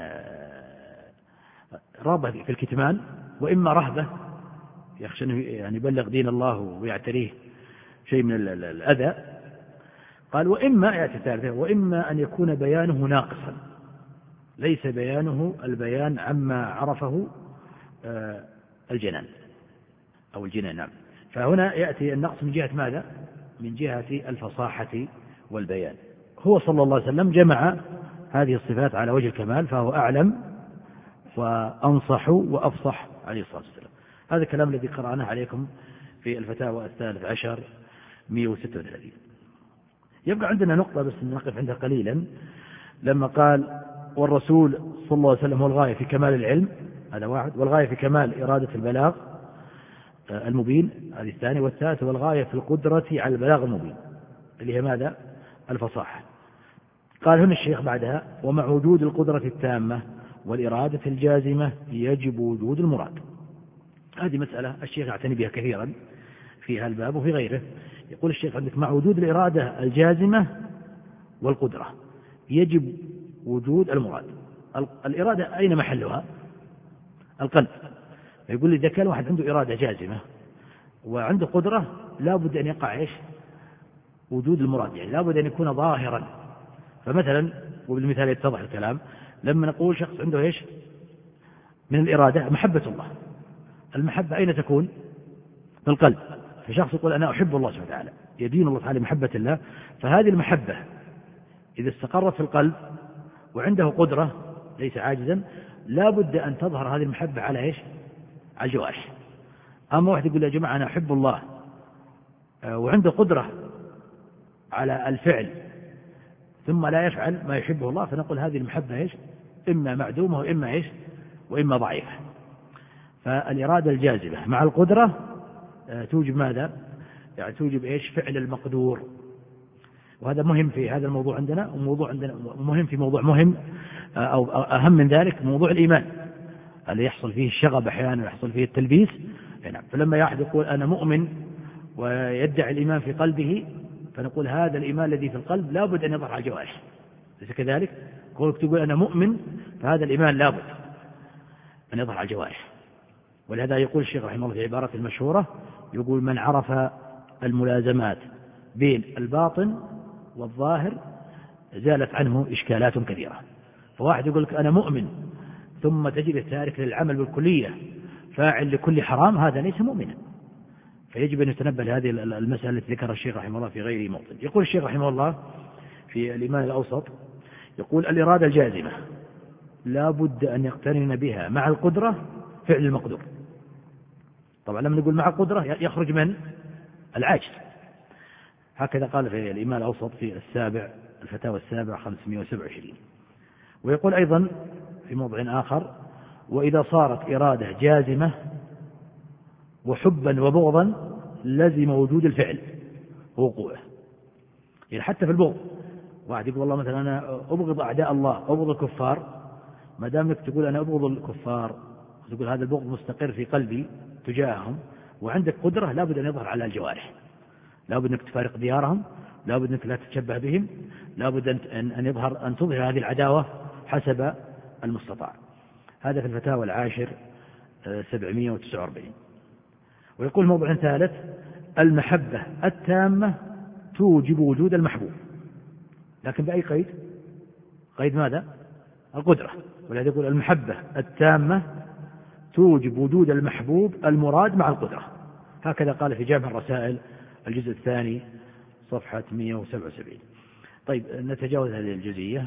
رغبة في الكتمان، وإما رهبة يخشى أنه يعني يبلغ دين الله ويعتريه شيء من الأذى. قال وإما يأتي الثالثة وإما أن يكون بيانه ناقصا، ليس بيانه البيان عما عرفه الجنان أو الجنان. نعم. فهنا يأتي النقص من جهة ماذا؟ من جهة الفصاحة والبيان. هو صلى الله عليه وسلم جمع هذه الصفات على وجه الكمال، فهو أعلم وأنصح وأفصح عليه الصلاة والسلام. هذا الكلام الذي قرأناه عليكم في الفتاوى 13 136. يبقى عندنا نقطة بس نقف عندها قليلا، لما قال والرسول صلى الله عليه وسلم هو الغاية في كمال العلم، هذا واحد، والغاية في كمال إرادة البلاغ المبين، هذه الثانية، والثالثة والغاية في القدرة على البلاغ المبين اللي هي ماذا؟ الفصاحة. قال هنا الشيخ بعدها ومع وجود القدرة التامة والإرادة الجازمة يجب وجود المراد. هذه مسألة الشيخ يعتني بها كثيرا في هذا الباب وفي غيره. يقول الشيخ عندك مع وجود الإرادة الجازمة والقدرة يجب وجود المراد. الإرادة أين محلها؟ القلب. فيقول لي إذا كان واحد عنده إرادة جازمة وعنده قدرة لا بد أن يقع إيش؟ وجود المراد، يعني لا بد أن يكون ظاهرا. فمثلا وبالمثال يتضح الكلام، لما نقول شخص عنده إيش من الإرادة محبة الله، المحبة أين تكون؟ في القلب. فشخص يقول أنا أحب الله سبحانه وتعالى، يدين الله تعالى محبة الله، فهذه المحبة إذا استقرت في القلب وعنده قدرة ليس عاجزا لا بد أن تظهر هذه المحبة على إيش؟ على الجوارح. أما واحد يقول يا جماعة أنا أحب الله وعنده قدرة على الفعل ثم لا يفعل ما يحبه الله، فنقول هذه المحبة إيش؟ إما معدومة وإما إيش؟ وإما ضعيفة. فالإرادة الجازمة مع القدرة توجب ماذا؟ يعني توجب إيش؟ فعل المقدور. وهذا مهم في هذا الموضوع عندنا، وموضوع عندنا مهم في موضوع مهم أو أهم من ذلك، موضوع الإيمان اللي يحصل فيه الشغب أحيانا ويحصل فيه التلبيس. نعم. فلما أحد يقول أنا مؤمن ويدعي الإيمان في قلبه، فنقول هذا الإيمان الذي في القلب لا بد أن يظهر على الجوارح، ليس كذلك؟ قولك تقول أنا مؤمن، فهذا الإيمان لا بد أن يظهر على الجوارح. ولهذا يقول الشيخ رحمه الله في عبارة المشهورة، يقول من عرف الملازمات بين الباطن والظاهر زالت عنه إشكالات كثيرة. فواحد يقول لك أنا مؤمن ثم تجد التارك للعمل بالكلية فاعل لكل حرام، هذا ليس مؤمنا. فيجب أن يتنبه لهذه المسألة التي ذكرها الشيخ رحمه الله في غير موطن. يقول الشيخ رحمه الله في الإيمان الأوسط، يقول الإرادة الجازمة لا بد أن يقترن بها مع القدرة فعل المقدور. طبعا لما نقول مع القدرة يخرج من العاجز. هكذا قال في الإيمان الأوسط في الفتاوى السابع 527. ويقول أيضا في موضع آخر وإذا صارت إرادة جازمة وحبا وبغضا لزم وجود الفعل ووقوعه. يعني حتى في البغض، واحد يقول والله مثلا أنا أبغض أعداء الله، أبغض الكفار، ما دام لك تقول أنا أبغض الكفار تقول هذا البغض مستقر في قلبي تجاههم، وعندك قدرة لا بد أن يظهر على الجوارح، لا بد أنك تفارق ديارهم، لا بد أنك لا تتشبه بهم، لا بد أن يظهر أن تظهر هذه العداوة حسب المستطاع. هذا في الفتاوى العاشر 749. ويقول موضوع ثالث المحبة التامة توجب وجود المحبوب، لكن بأي قيد؟ قيد ماذا؟ القدرة. ولهذا يقول المحبة التامة توجب وجود المحبوب المراد مع القدرة. هكذا قال في جامع الرسائل الجزء الثاني صفحة 177. طيب نتجاوز هذه الجزئية،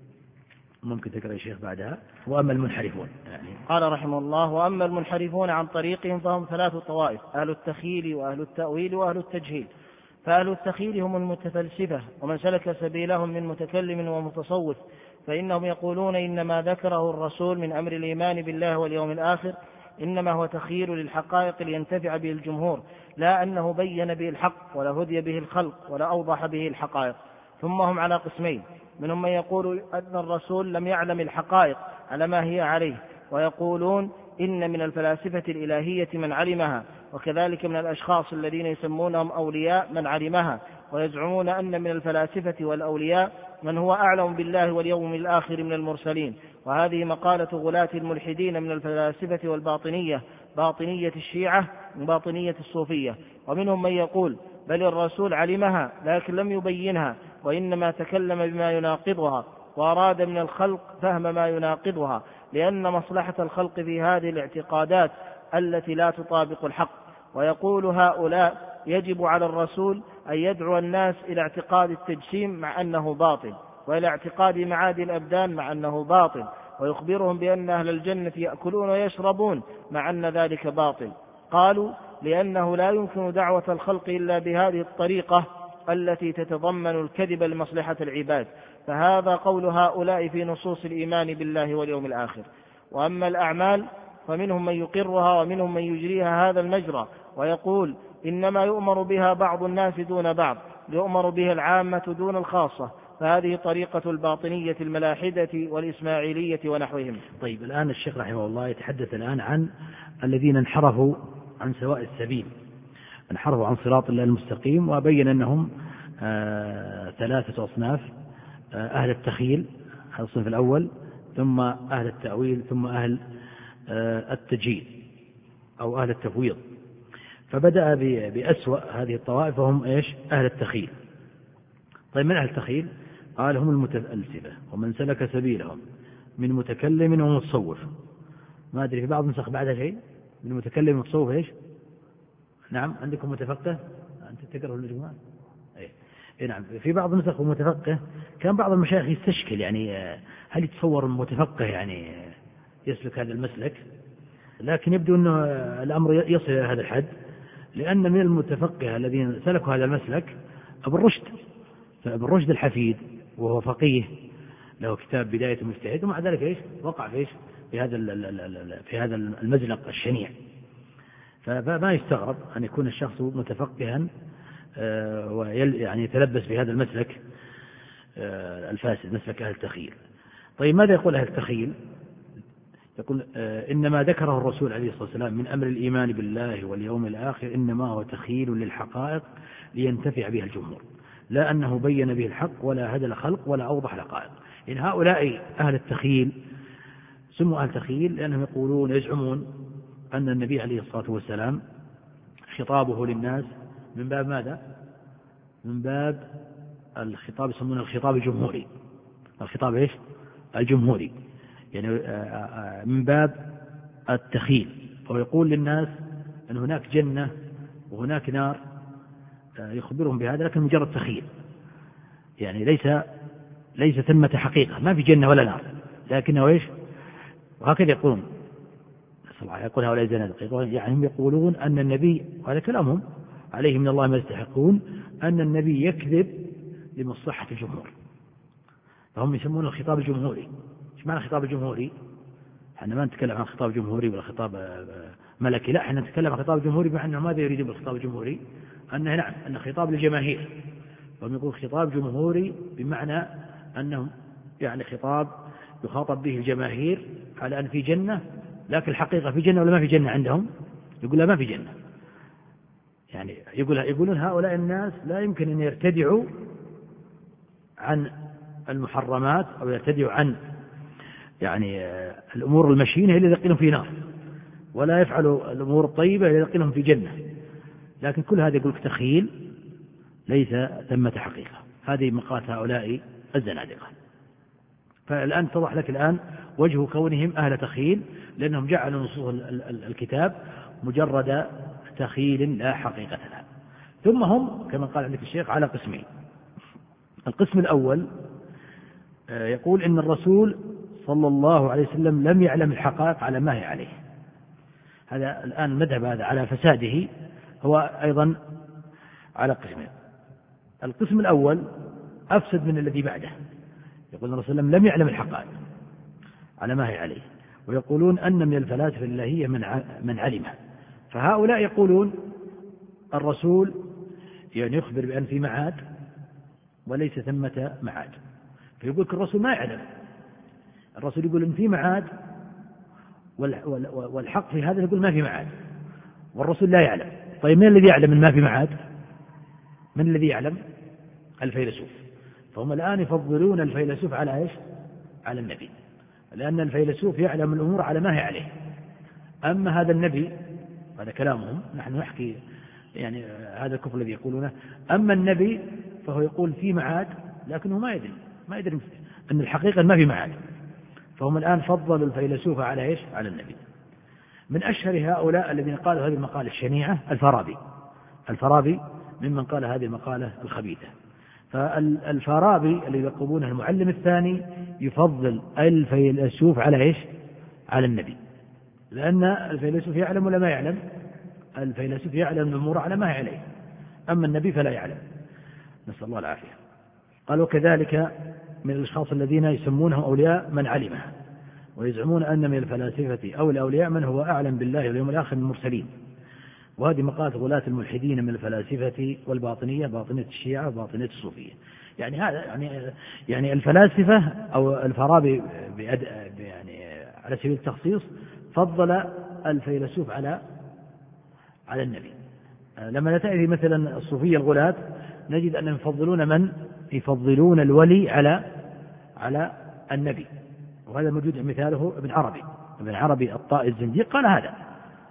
ممكن تقرأ يا شيخ بعدها. وأما المنحرفون يعني قال رحمه الله وأما المنحرفون عن طريقهم فهم 3 طوائف: أهل التخيل وأهل التأويل وأهل التجهيل. فأهل التخيل هم المتفلسفة ومن سلك سبيلهم من متكلم ومتصوف، فإنهم يقولون إنما ذكره الرسول من أمر الإيمان بالله واليوم الآخر إنما هو تخيير للحقائق لينتفع به الجمهور، لا أنه بين به الحق ولا هدي به الخلق ولا أوضح به الحقائق. ثم هم على قسمين: منهم من يقول أن الرسول لم يعلم الحقائق على ما هي عليه، ويقولون إن من الفلاسفة الإلهية من علمها، وكذلك من الأشخاص الذين يسمونهم أولياء من علمها، ويزعمون أن من الفلاسفة والأولياء من هو أعلم بالله واليوم الآخر من المرسلين. وهذه مقالة غلاة الملحدين من الفلاسفة والباطنية، باطنية الشيعة وباطنية الصوفية. ومنهم من يقول بل الرسول علمها لكن لم يبينها، وإنما تكلم بما يناقضها، وأراد من الخلق فهم ما يناقضها، لأن مصلحة الخلق في هذه الاعتقادات التي لا تطابق الحق. ويقول هؤلاء يجب على الرسول أن يدعو الناس إلى اعتقاد التجسيم مع أنه باطل، وإلى اعتقاد معاد الأبدان مع أنه باطل، ويخبرهم بأن أهل الجنة يأكلون ويشربون مع أن ذلك باطل. قالوا لأنه لا يمكن دعوة الخلق إلا بهذه الطريقة التي تتضمن الكذب لمصلحة العباد. فهذا قول هؤلاء في نصوص الإيمان بالله واليوم الآخر. وأما الأعمال فمنهم من يقرها ومنهم من يجريها هذا المجرى، ويقول إنما يؤمر بها بعض الناس دون بعض، يؤمر بها العامة دون الخاصة. فهذه طريقة الباطنية الملاحدة والإسماعيلية ونحوهم. طيب الآن الشيخ رحمه الله يتحدث الآن عن الذين انحرفوا عن سواء السبيل، انحرفوا عن صراط الله المستقيم، وبين أنهم 3 أصناف: أهل التخيل الصنف الأول، ثم أهل التأويل، ثم أهل التجهيل. أو أهل التفويض. فبدأ بأسوأ هذه الطوائف وهم إيش؟ أهل التخيل. طيب من أهل التخيل؟ قال هم المتفلسفة ومن سلك سبيلهم من متكلم ومتصوف. ما أدري في بعض نسخ بعدها شيء من متكلم ومتصوف إيش؟ نعم عندكم متفقه، أنت تقرأ الجماعة؟ إيه نعم في بعض النسخ متفقه. كان بعض المشايخ يستشكل يعني هل يتصور المتفقه يعني يسلك هذا المسلك، لكن يبدو أنه الأمر يصل إلى هذا الحد، لأن من المتفقه الذين سلكوا هذا المسلك أبو الرشد، فأبو الرشد الحفيد وهو فقيه له كتاب بداية المجتهد، ومع ذلك إيش وقع في إيش في هذا المزلق الشنيع. فما يستغرب أن يكون الشخص متفقها ويعني يتلبس بهذا المسلك الفاسد، مسلك أهل التخيل. طيب ماذا يقول أهل التخيل؟ يقول إنما ذكره الرسول عليه الصلاة والسلام من أمر الإيمان بالله واليوم الآخر إنما هو تخيل للحقائق لينتفع بها الجمهور، لا أنه بين به الحق ولا هدى الخلق ولا أوضح الحقائق. إن هؤلاء أهل التخيل سموا أهل التخيل لأنهم يقولون يزعمون أن النبي عليه الصلاة والسلام خطابه للناس من باب ماذا؟ من باب الخطاب، يسمونه الخطاب الجمهوري. الخطاب إيش؟ الجمهوري، يعني من باب التخيل. ويقول للناس أن هناك جنة وهناك نار، يخبرهم بهذا لكن مجرد تخيل، يعني ليس ثمة حقيقة، ما في جنة ولا نار، لكنه إيش؟ وهكذا يقولون يقول هؤلاء الزنادقة، يعني هم يقولون أن النبي، وهذا كلامهم عليه من الله ما يستحقون، أن النبي يكذب لمصلحة الجمهور، فهم يسمون الخطاب الجمهوري. ايش معنى الخطاب الجمهوري؟ احنا ما نتكلم عن خطاب جمهوري ولا خطاب ملكي، لا احنا نتكلم عن خطاب جمهوري، مع انه ماذا يريد بالخطاب الجمهوري؟ انه نعم ان خطاب للجماهير، فهم يقول خطاب جمهوري بمعنى انه يعني خطاب يخاطب به الجماهير على ان في جنة، لكن الحقيقة في جنة ولا ما في جنة عندهم؟ يقول لا ما في جنة. يعني يقولون هؤلاء الناس لا يمكن أن يرتدعوا عن المحرمات أو يرتدعوا عن يعني الأمور المشينة إلا يلقينهم في نار، ولا يفعلوا الأمور الطيبة إلا يلقينهم في جنة، لكن كل هذا يقول تخيل ليس ثمة حقيقة. هذه مقالة هؤلاء الزنادقة. فالآن اتضح لك الآن وجه كونهم أهل تخيل، لأنهم جعلوا نصوص الكتاب مجرد تخيل لا حقيقة لها. ثم هم كما قال عندك الشيخ على قسمين. القسم الأول يقول إن الرسول صلى الله عليه وسلم لم يعلم الحقائق على ما هي عليه. هذا الآن المذهب هذا على فساده هو أيضا على قسمين. القسم الأول أفسد من الذي بعده، يقول الرسول صلى الله عليه وسلم لم يعلم الحقائق على ما هي عليه، ويقولون أن من الفلاسفة الإلهية من علمها. فهؤلاء يقولون الرسول يعني يخبر بأن في معاد وليس ثمة معاد، فيقول الرسول ما يعلم. الرسول يقول إن في معاد والحق في هذا يقول ما في معاد، والرسول لا يعلم. طيب من الذي يعلم إن ما في معاد؟ من الذي يعلم؟ الفيلسوف. فهم الآن يفضلون الفيلسوف على إيش؟ على النبي، لأن الفيلسوف يعلم الأمور على ما هي عليه. أما هذا النبي، هذا كلامهم، نحن نحكي يعني هذا الكفر الذي يقولونه. أما النبي فهو يقول في معاد لكنه ما يدري أن الحقيقة ما في معاد. فهم الآن فضلوا الفيلسوف على إيش؟ على النبي. من أشهر هؤلاء الذين قالوا هذه المقالة الشنيعة الفارابي ممن قال هذه المقالة الخبيثة. فالفارابي اللي يلقبونه المعلم الثاني يفضل الفيلسوف على إيش؟ على النبي، لأن الفيلسوف يعلم ولا ما يعلم؟ الفيلسوف يعلم الأمور على ما هي عليه، أما النبي فلا يعلم، نسأل الله العافية. قال وكذلك من الأشخاص الذين يسمونهم أولياء من علمه، ويزعمون أن من الفلاسفة أو الأولياء من هو أعلم بالله واليوم الآخر من المرسلين. وهذه مقالة غلاة الملحدين من الفلاسفة والباطنية، باطنية الشيعة وباطنية الصوفية. يعني هذا يعني الفلاسفة أو الفارابي يعني على سبيل التخصيص فضل الفيلسوف على النبي. لما نتأتي مثلا الصوفية الغلاة نجد أنهم يفضلون الولي على النبي، وهذا موجود مثاله ابن عربي الطائي الزنديق قال هذا.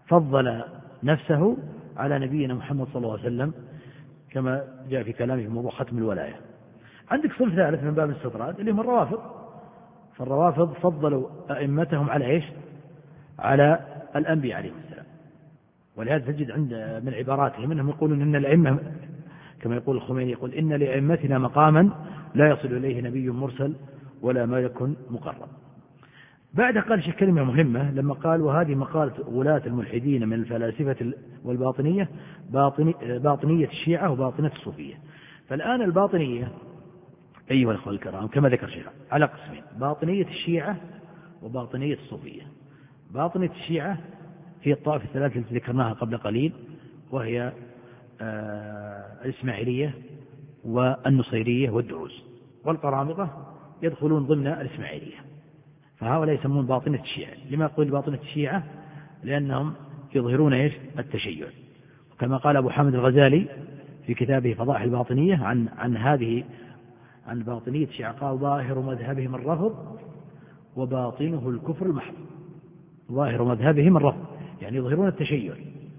فضل نفسه على نبينا محمد صلى الله عليه وسلم كما جاء في كلامه في موضوع ختم الولاية. عندك صنف ثالث من باب الاستطراد اللي هم الروافض. فالروافض فضلوا أئمتهم على إيش؟ على الأنبياء عليهم السلام. ولهذا تجد عند من عباراتهم أنهم يقولون إن الأئمة كما يقول الخميني يقول إن لأئمتنا مقاما لا يصل إليه نبي مرسل ولا ملك مقرب. بعد قال شيء كلمة مهمة لما قال وهذه مقالة غلاة الملحدين من الفلاسفة والباطنية باطنية الشيعة وباطنية الصوفية. فالآن الباطنية أيها الأخوة الكرام كما ذكر شيخ على قسمين: باطنية الشيعة وباطنية الصوفية. باطنية الشيعة هي الطائفة الثلاثة التي ذكرناها قبل قليل، وهي الإسماعيلية والنصيرية والدروز، والقرامطة يدخلون ضمن الإسماعيلية. فهؤلاء يسمون باطنة الشيعة. لما يقول باطنة الشيعة؟ لأنهم يظهرون إيش؟ التشيع. كما قال أبو حامد الغزالي في كتابه فضائح الباطنية عن باطنية الشيعة قال: ظاهر مذهبهم الرفض وباطنه الكفر المحض. ظاهر مذهبهم الرفض يعني يظهرون التشيع،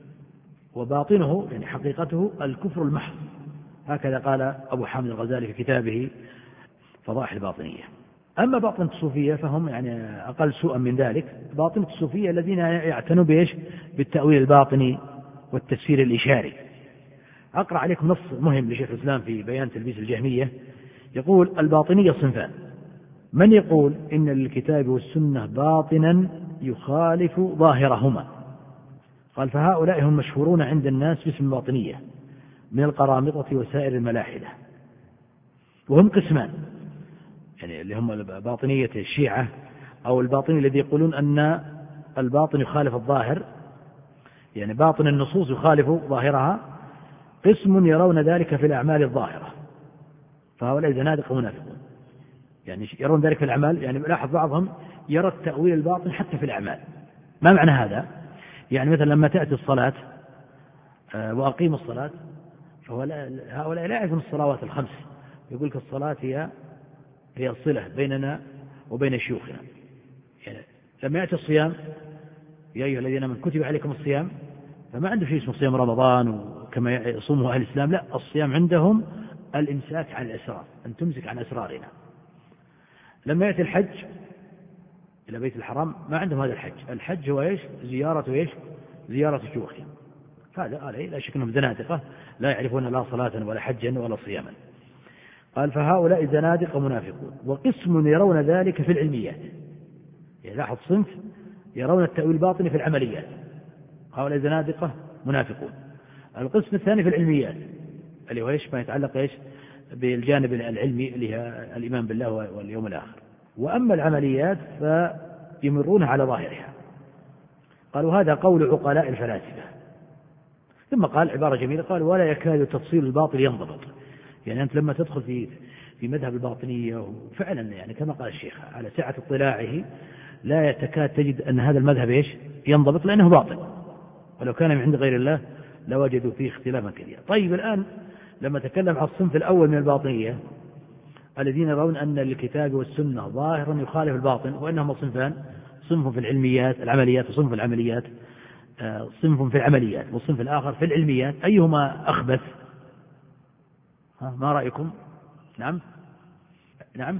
وباطنه يعني حقيقته الكفر المحض. هكذا قال أبو حامد الغزالي في كتابه فضائح الباطنية. أما باطنة الصوفية فهم يعني أقل سوءا من ذلك. باطنة الصوفية الذين يعتنوا بإيش؟ بالتأويل الباطني والتفسير الإشاري. أقرأ عليكم نص مهم لشيخ الإسلام في بيان تلبيس الجهمية. يقول: الباطنية صنفان: من يقول إن للكتاب والسنة باطنا يخالف ظاهرهما. قال: فهؤلاء هم مشهورون عند الناس باسم الباطنية من القرامطة وسائر الملاحدة، وهم قسمان، يعني اللي هم باطنية الشيعة أو الباطني الذي يقولون أن الباطن يخالف الظاهر، يعني باطن النصوص يخالف ظاهرها. قسم يرون ذلك في الأعمال الظاهرة، فهؤلاء زنادقة منافقون، يعني يرون ذلك في الأعمال. يعني لاحظ بعضهم يرى التأويل الباطن حتى في الأعمال. ما معنى هذا؟ يعني مثلا لما تأتي الصلاة وأقيم الصلاة، هؤلاء لا يعرفون الصلوات الخمس، يقول لك الصلاة هي الصلة بيننا وبين شيوخنا. يعني لما يأتي الصيام: يا أيها الذين آمنوا كتب عليكم الصيام، فما عنده شيء اسمه صيام رمضان وكما يصومه أهل الإسلام. لا، الصيام عندهم الإمساك عن الأسرار، أن تمسك عن أسرارنا. لما يأتي الحج إلى بيت الحرام ما عندهم هذا الحج. الحج هو إيش؟ زيارة شيوخهم. هذا لا شك أنهم زنادقة لا يعرفون لا صلاة ولا حجا ولا صياما. قال: فهؤلاء زنادقة منافقون. وقسم يرون ذلك في العلميات، يعني لاحظ صنف يرون التأويل الباطني في العمليات، هؤلاء زنادقة منافقون. القسم الثاني في العلميات اللي هو إيش؟ ما يتعلق إيش؟ بالجانب العلمي اللي هي الإيمان بالله واليوم الآخر. وأما العمليات فيمرون على ظاهرها. قالوا: هذا قول عقلاء الفلاسفة. ثم قال عبارة جميلة، قال: ولا يكاد تفصيل الباطل ينضبط. يعني أنت لما تدخل في مذهب الباطنية فعلا يعني كما قال الشيخ على سعة اطلاعه لا تكاد تجد أن هذا المذهب إيش؟ ينضبط، لأنه باطل، ولو كان من عند غير الله لوجدوا فيه اختلافا كثيرا. طيب الآن لما تكلم عن الصنف الأول من الباطنية الذين يرون أن للكتاب والسنة ظاهر يخالف الباطن، وأنهم صنفان: صنف في العمليات وصنف في العمليات، صنف في العمليات والصنف الآخر في العلميات، أيهما أخبث؟ ما رأيكم؟ نعم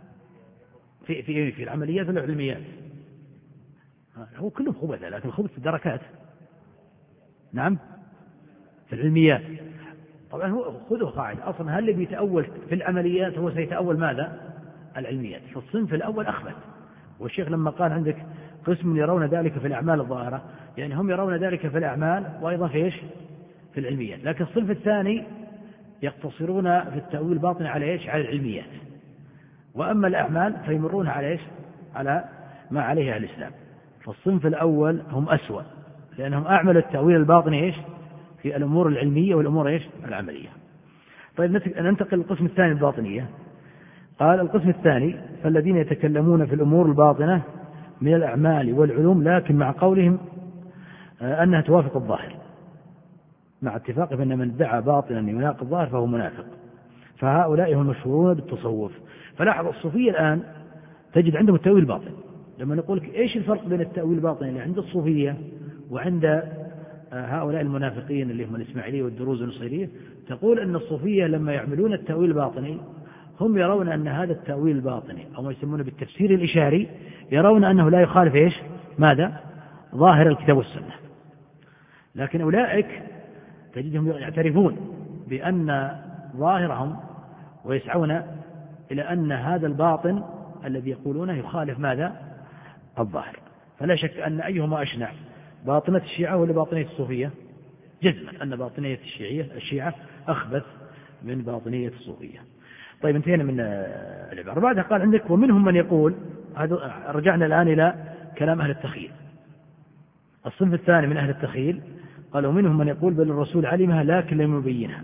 في العمليات ولا العلميات؟ هو كلهم خبث، لكن الخبث في الدركات. نعم في العلميات. طبعا هو خذوا قاعدة أصلا: هل اللي بيتأول في العمليات هو سيتأول ماذا؟ العلميات. فالصنف الأول أخبث. والشيخ لما قال عندك قسم يرون ذلك في الأعمال الظاهرة، يعني هم يرون ذلك في الأعمال وأيضا في إيش؟ في العلميات. لكن الصنف الثاني يقتصرون في التأويل الباطني على إيش؟ على العلميات. وأما الأعمال فيمرون على إيش؟ على ما عليه أهل الإسلام. فالصنف الأول هم أسوأ، لأنهم أعملوا التأويل الباطني إيش؟ في الأمور العلمية والأمور إيش؟ العملية. طيب ننتقل للقسم الثاني الباطنية. قال: القسم الثاني: فالذين يتكلمون في الأمور الباطنة من الأعمال والعلوم، لكن مع قولهم أنها توافق الظاهر، مع اتفاق بأن من ادعى باطنا يناقض الظاهر فهو منافق. فهؤلاء هم مشهورون بالتصوف. فلاحظ الصوفية الآن تجد عندهم التأويل الباطن. لما نقول إيش الفرق بين التأويل الباطن اللي عند الصوفية وعند هؤلاء المنافقين اللي هم الإسماعيلية والدروز والنصيرية تقول أن الصوفية لما يعملون التأويل الباطني هم يرون أن هذا التأويل الباطني أو ما يسمونه بالتفسير الإشاري يرون أنه لا يخالف إيش؟ ماذا؟ ظاهر الكتاب والسنة. لكن أولئك تجدهم يعترفون بأن ظاهرهم ويسعون إلى أن هذا الباطن الذي يقولونه يخالف ماذا؟ الظاهر. فلا شك أن أيهما أشنع، باطنة الشيعة ولا باطنية الصوفية؟ جزما أن باطنية الشيعة أخبث من باطنية الصوفية. طيب انتهينا من العبارة. بعدها قال عندك ومنهم من يقول، رجعنا الآن إلى كلام أهل التخيل. الصنف الثاني من أهل التخيل قال ومنهم من يقول بل الرسول علمها لكن لم يبينها.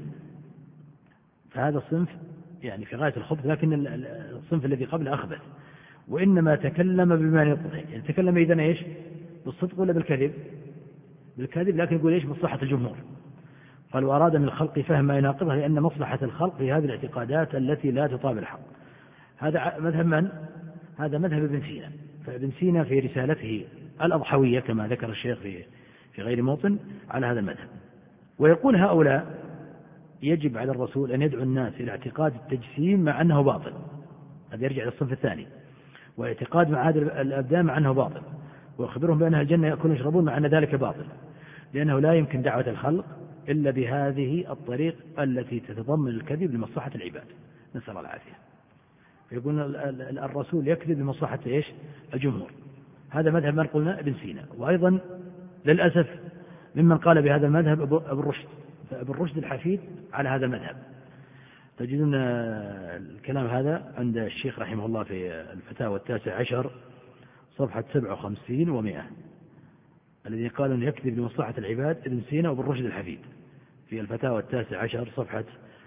فهذا الصنف يعني في غاية الخبث، لكن الصنف الذي قبله أخبث، وإنما تكلم بما يطلع. يعني تكلم إذن إيش؟ بالصدق ولا بالكذب؟ بالكذب، لكن يقول إيش؟ مصلحة الجمهور. قال وأراد من الخلق فهم ما يناقضها لأن مصلحة الخلق في هذه الاعتقادات التي لا تطابق الحق. هذا مذهب من؟ هذا مذهب ابن سينا. فابن سينا في رسالته الأضحوية كما ذكر الشيخ في غير موطن على هذا المذهب. ويقول هؤلاء يجب على الرسول أن يدعو الناس إلى اعتقاد التجسيم مع أنه باطل. هذا يرجع إلى الصنف الثاني. واعتقاد معاد الأبدان مع أنه باطل، ويخبرهم بأنها الجنة يأكلون ويشربون مع أن ذلك باطل، لأنه لا يمكن دعوة الخلق إلا بهذه الطريق التي تتضمن الكذب لمصلحة العباد، نسأل الله العافية. يقول الرسول يكذب لمصلحة إيش؟ الجمهور. هذا مذهب من قلنا ابن سينا. وأيضا للأسف ممن قال بهذا المذهب أبو الرشد. فأبو الرشد الحفيد على هذا المذهب. تجدون الكلام هذا عند الشيخ رحمه الله في الفتاوى 19 صفحة 57 و100، الذي قال أن يكذب لمصلحة العباد ابن سينا وابن رشد الحفيد في الفتاوى 19 صفحة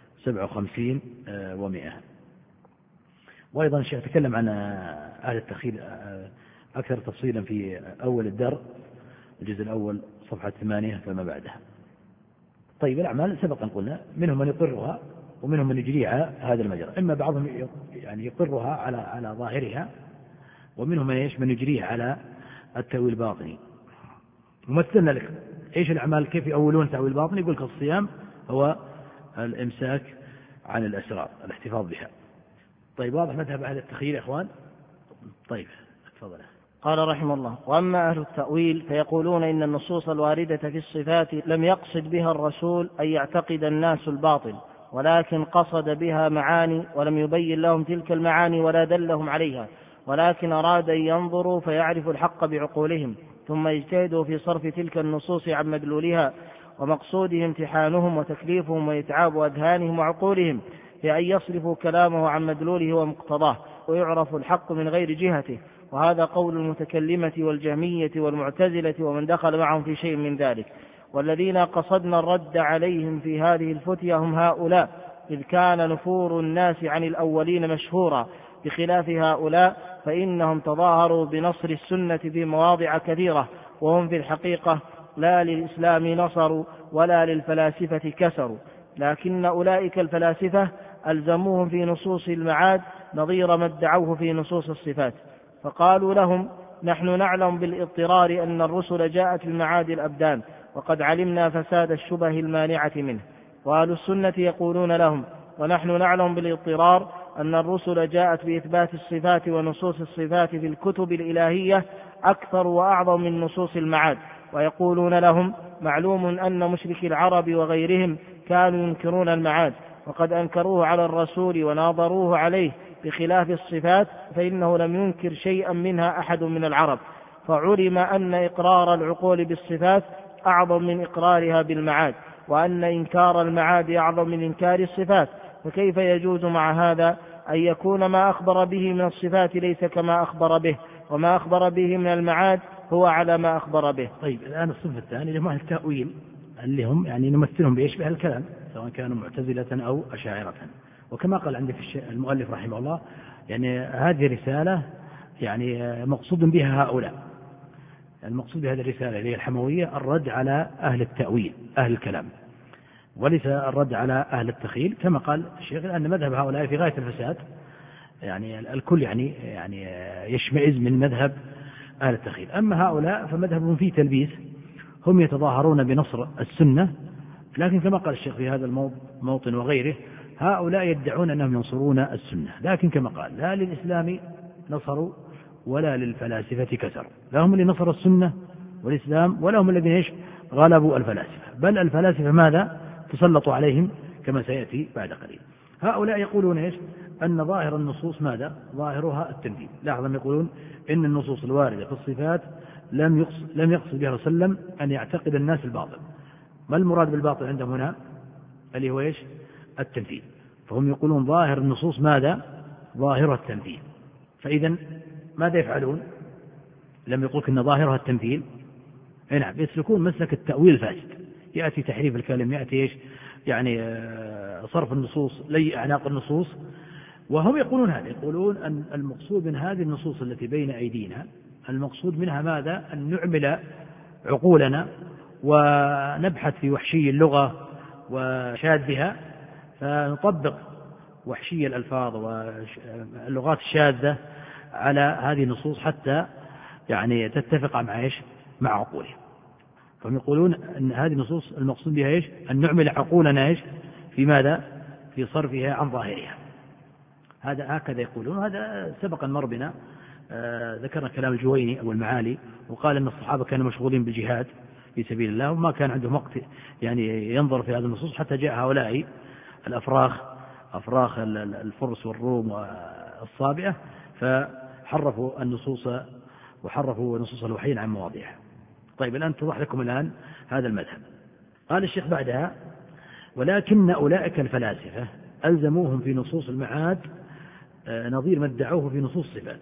57 و100. وأيضا الشيخ تكلم عن أهل التخيل أكثر تفصيلا في أول الدر الجزء الأول صفحة 8 فما بعدها. طيب الأعمال سبقا قلنا منهم من يقرها ومنهم من يجريها هذا المجرى، إما بعضهم يعني يقرها على ظاهرها، ومنهم من يجريها على التأويل الباطني. ومثلنا لك إيش الأعمال كيف يأولون تأويل باطني. يقول لك الصيام هو الإمساك عن الأسرار، الاحتفاظ بها. طيب واضح مذهب أهل التخيل يا إخوان؟ طيب تفضل. قال رحمه الله وأما أهل التأويل فيقولون إن النصوص الواردة في الصفات لم يقصد بها الرسول أن يعتقد الناس الباطل، ولكن قصد بها معاني ولم يبين لهم تلك المعاني ولا دلهم عليها، ولكن أراد أن ينظروا فيعرفوا الحق بعقولهم ثم يجتهدوا في صرف تلك النصوص عن مدلولها، ومقصوده امتحانهم وتكليفهم وإتعاب أذهانهم وعقولهم بأن يصرفوا كلامه عن مدلوله ومقتضاه ويعرف الحق من غير جهته. وهذا قول المتكلمة والجهمية والمعتزلة ومن دخل معهم في شيء من ذلك. والذين قصدنا الرد عليهم في هذه الفتية هم هؤلاء، إذ كان نفور الناس عن الأولين مشهورا، بخلاف هؤلاء فإنهم تظاهروا بنصر السنة في مواضع كثيرة، وهم في الحقيقة لا للإسلام نصروا ولا للفلاسفة كسروا، لكن أولئك الفلاسفة ألزموهم في نصوص المعاد نظير ما ادعوه في نصوص الصفات، فقالوا لهم نحن نعلم بالاضطرار أن الرسل جاءت المعاد الأبدان، وقد علمنا فساد الشبه المانعة منه. وأهل السنة يقولون لهم ونحن نعلم بالاضطرار أن الرسل جاءت بإثبات الصفات ونصوص الصفات في الكتب الإلهية أكثر وأعظم من نصوص المعاد. ويقولون لهم معلوم أن مشركي العرب وغيرهم كانوا ينكرون المعاد، وقد أنكروه على الرسول وناظروه عليه، بخلاف الصفات فإنه لم ينكر شيئا منها أحد من العرب، فعلم أن إقرار العقول بالصفات أعظم من إقرارها بالمعاد، وأن إنكار المعاد أعظم من إنكار الصفات، فكيف يجوز مع هذا أن يكون ما أخبر به من الصفات ليس كما أخبر به، وما أخبر به من المعاد هو على ما أخبر به. طيب الآن الصنف الثاني اللي هم التأويل، اللي هم يعني نمثلهم بإيش؟ الكلام، سواء كانوا معتزلة أو أشاعرة. وكما قال عندك المؤلف رحمه الله يعني هذه رسالة يعني مقصود بها هؤلاء، المقصود بهذه الرسالة اللي هي الحموية الرد على أهل التأويل أهل الكلام، وليس الرد على أهل التخيل كما قال الشيخ، أن مذهب هؤلاء في غاية الفساد، يعني الكل يعني يشمئز من مذهب أهل التخيل. أما هؤلاء فمذهبهم فيه تلبيس هم يتظاهرون بنصر السنة، لكن كما قال الشيخ في هذا الموطن وغيره هؤلاء يدعون أنهم ينصرون السنة، لكن كما قال لا للإسلام نصروا ولا للفلاسفة كسروا، لا هم اللي نصروا السنة والإسلام ولا هم الذين غلبوا الفلاسفة، بل الفلاسفة ماذا تسلطوا عليهم كما سيأتي بعد قليل. هؤلاء يقولون أن ظاهر النصوص ماذا؟ ظاهرها التنفيذ. لاحظوا يقولون إن النصوص الواردة في الصفات لم يقصد بها صلى الله عليه وسلم أن يعتقد الناس الباطل. ما المراد بالباطل عندهم هنا؟ اللي هو التنفيذ. فهم يقولون ظاهر النصوص ماذا؟ ظاهرها التنفيذ. فإذا ماذا يفعلون؟ لم يقولك أن ظاهرها التنفيذ، نعم، يسلكون مسلك التأويل الفاسد، يأتي تحريف الكلم، يأتي صرف النصوص لي أعناق النصوص. وهم يقولون هذا، يقولون أن المقصود من هذه النصوص التي بين أيدينا المقصود منها ماذا؟ أن نعمل عقولنا ونبحث في وحشي اللغة وشاذها، فنطبق وحشي الألفاظ واللغات الشاذة على هذه النصوص حتى تتفق مع عقولهم. فهم يقولون أن هذه النصوص المقصود بها أن نعمل عقولنا في ماذا؟ في صرفها عن ظاهرها. هكذا يقولون. هذا سبق أن مر بنا، ذكرنا كلام الجويني أو المعالي، وقال أن الصحابة كانوا مشغولين بالجهاد في سبيل الله وما كان عندهم وقت ينظر في هذه النصوص، حتى جاء هؤلاء أفراخ الفرس والروم والصابئة فحرفوا النصوص وحرفوا نصوص الوحيين عن مواضيعها. طيب الآن توضح لكم الآن هذا المذهب. قال الشيخ بعدها: ولكن أولئك الفلاسفة ألزموهم في نصوص المعاد نظير ما ادعوه في نصوص الصفات.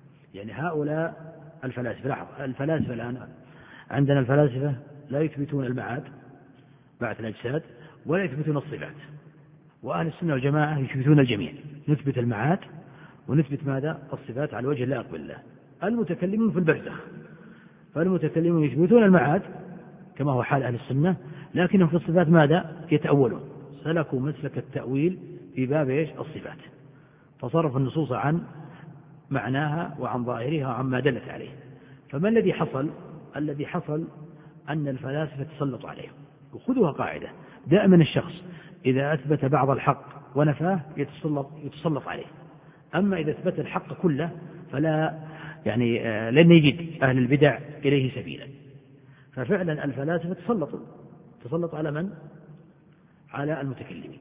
هؤلاء الفلاسفة، لاحظ الفلاسفة الآن عندنا الفلاسفة لا يثبتون المعاد بعث الأجساد ولا يثبتون الصفات، وأهل السنة والجماعة يثبتون الجميع، نثبت المعاد ونثبت ماذا؟ الصفات على وجه اللائق بالله. المتكلمون في البرزخ، فالمتكلمون يثبتون المعاد كما هو حال أهل السنة، لكنهم في الصفات ماذا؟ يتأولون، سلكوا مسلك التأويل في باب الصفات، فصرف النصوص عن معناها وعن ظاهرها وعما دلت عليه. فما الذي حصل؟ الذي حصل أن الفلاسفة تسلطوا عليهم. وخذوها قاعدة: دائما الشخص إذا أثبت بعض الحق ونفاه يتسلط عليه، أما إذا أثبت الحق كله فلا لن يجد أهل البدع إليه سبيلا. ففعلا الفلاسفة تسلطوا على من؟ على المتكلمين.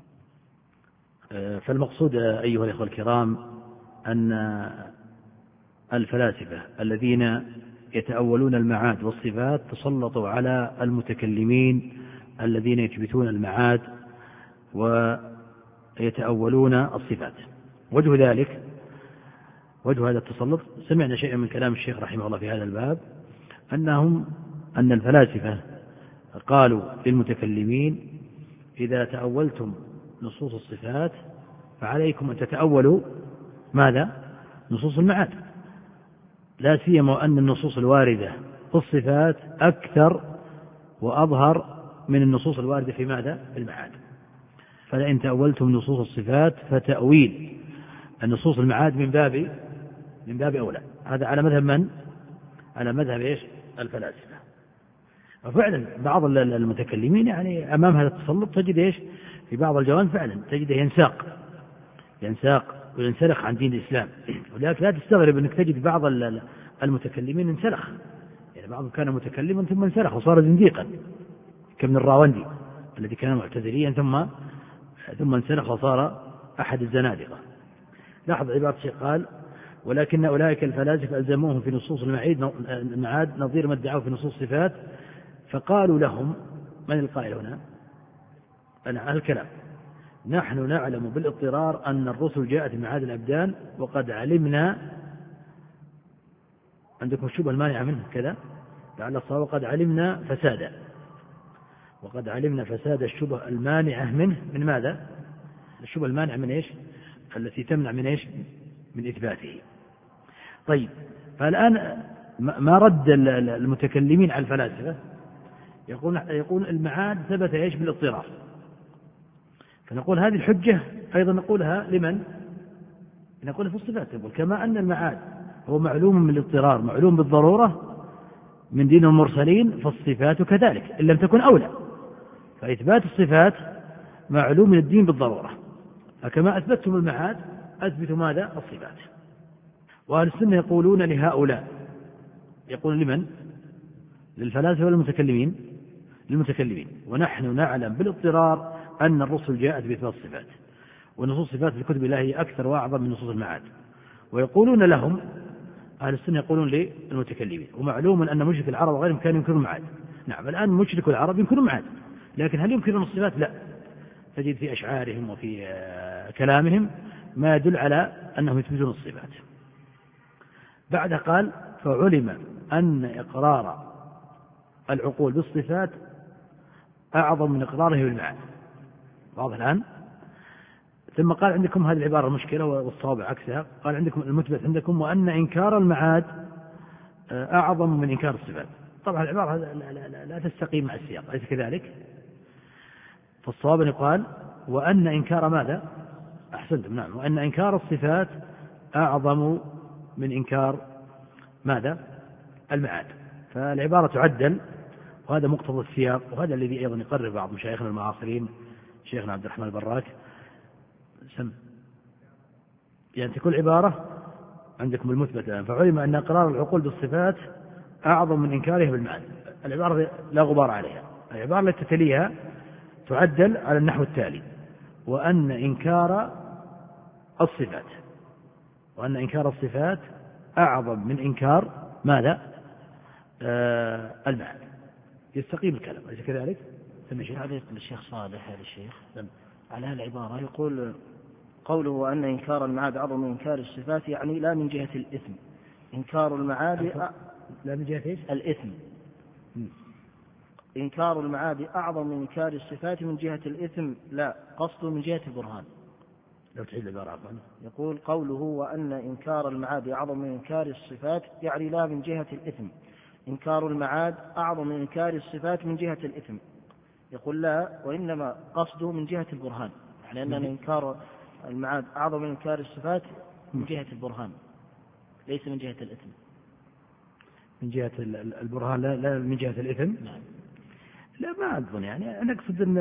فالمقصود أيها الأخوة الكرام أن الفلاسفة الذين يتأولون المعاد والصفات تسلطوا على المتكلمين الذين يثبتون المعاد ويتأولون الصفات. وجه هذا التسلط سمعنا شيئا من كلام الشيخ رحمه الله في هذا الباب، أن الفلاسفة قالوا للمتكلمين: إذا تأولتم نصوص الصفات فعليكم أن تتأولوا ماذا؟ نصوص المعاد، لا سيما أن النصوص الواردة في الصفات أكثر وأظهر من النصوص الواردة في ماذا؟ في المعاد. فلئن تأولتم نصوص الصفات فتأويل النصوص المعاد من باب أولى. هذا على مذهب من؟ على مذهب الفلاسفة. وفعلا بعض المتكلمين أمام هذا التسلط تجد في بعض الجوانب فعلا تجده ينساق وينسلخ عن دين الإسلام. ولذلك لا تستغرب أنك تجد بعض المتكلمين انسلخ، بعضهم كان متكلما ثم انسلخ وصار زنديقا، كابن الراوندي الذي كان معتزليا ثم انسلخ وصار أحد الزنادقة. لاحظ عبارة الشيخ قال: ولكن أولئك الفلاسفة ألزموهم في نصوص المعاد نظير ما ادعوه في نصوص الصفات، فقالوا لهم: من القائل هنا؟ الكلام: نحن نعلم بالاضطرار أن الرسل جاءت معاد الأبدان، وقد علمنا، عندكم الشبهة المانعة منه كذا لعل الصواب، وقد علمنا فساد الشبهة المانعة منه. من ماذا؟ الشبهة المانعة من التي تمنع من إثباته. طيب، فالآن ما رد المتكلمين على الفلاسفة؟ يقول المعاد ثبت بالاضطرار. فنقول هذه الحجة أيضا نقولها لمن؟ نقولها في الصفات. يقول كما أن المعاد هو معلوم من الاضطرار معلوم بالضرورة، من دين المرسلين فالصفات كذلك إن لم تكن أولى، فإثبات الصفات معلوم من الدين بالضرورة، فكما أثبتتم المعاد أثبتوا ماذا؟ الصفات. وأهل السنة يقولون لهؤلاء، يقول لمن؟ للفلاسفة والمتكلمين؟ للمتكلمين. ونحن نعلم بالاضطرار أن الرسل جاءت بإثبات الصفات، ونصوص الصفات في كتب الله هي أكثر وأعظم من نصوص المعاد. ويقولون لهم، أهل السنة يقولون للمتكلمين، ومعلوم أن مشرك العرب وغيرهم كانوا ينكرون المعاد. نعم الآن مشرك العرب ينكرون المعاد، لكن هل ينكرون الصفات؟ لا، تجد في أشعارهم وفي كلامهم ما يدل على أنهم يثبتون الصفات. بعد قال فعلم أن إقرار العقول بالصفات أعظم من إقراره بالمعاد. واضح الآن؟ ثم قال عندكم هذه العبارة المشكلة والصواب عكسها، قال عندكم المثبت عندكم وأن إنكار المعاد أعظم من إنكار الصفات. طبعا العبارة لا تستقيم مع السياق، أليس كذلك؟ فالصواب يقال وأن إنكار ماذا؟ أحسنتم، نعم، وأن إنكار الصفات أعظم من إنكار ماذا؟ المعاد. فالعبارة تعدل، وهذا مقتضى السياق، وهذا الذي أيضا يقرر بعض مشايخنا المعاصرين، شيخنا عبد الرحمن البراك، يعني تكون عبارة عندكم المثبت الآن فعلم أن إقرار العقول بالصفات أعظم من إنكارها بالمعاد. العبارة لا غبار عليها. العبارة التي تليها تعدل على النحو التالي: وأن إنكار الصفات، وأن إنكار الصفات أعظم من إنكار ماذا؟ المعاد. يستقيم الكلام، أليس كذلك؟ تعليق للشيخ صالح هذا الشيخ على العبارة يقول قوله وأن إنكار المعاد أعظم من إنكار الصفات، يعني لا من جهة الإثم. إنكار المعاد لا من جهة الإثم. إنكار المعاد أعظم من إنكار الصفات من جهة الإثم، لا قصده من جهة البرهان. لو تعيد العبارة. يقول قوله وأن إنكار المعاد أعظم من إنكار الصفات، يعني لا من جهة الإثم. إنكار المعاد أعظم من إنكار الصفات من جهة الإثم. يقول لا، وإنما قصده من جهة البرهان، يعني أن إنكار المعاد أعظم من إنكار الصفات من جهة البرهان ليس من جهة الإثم. من جهة البرهان لا من جهة الإثم. نعم. لا ما أظن، يعني أنا أقصد أن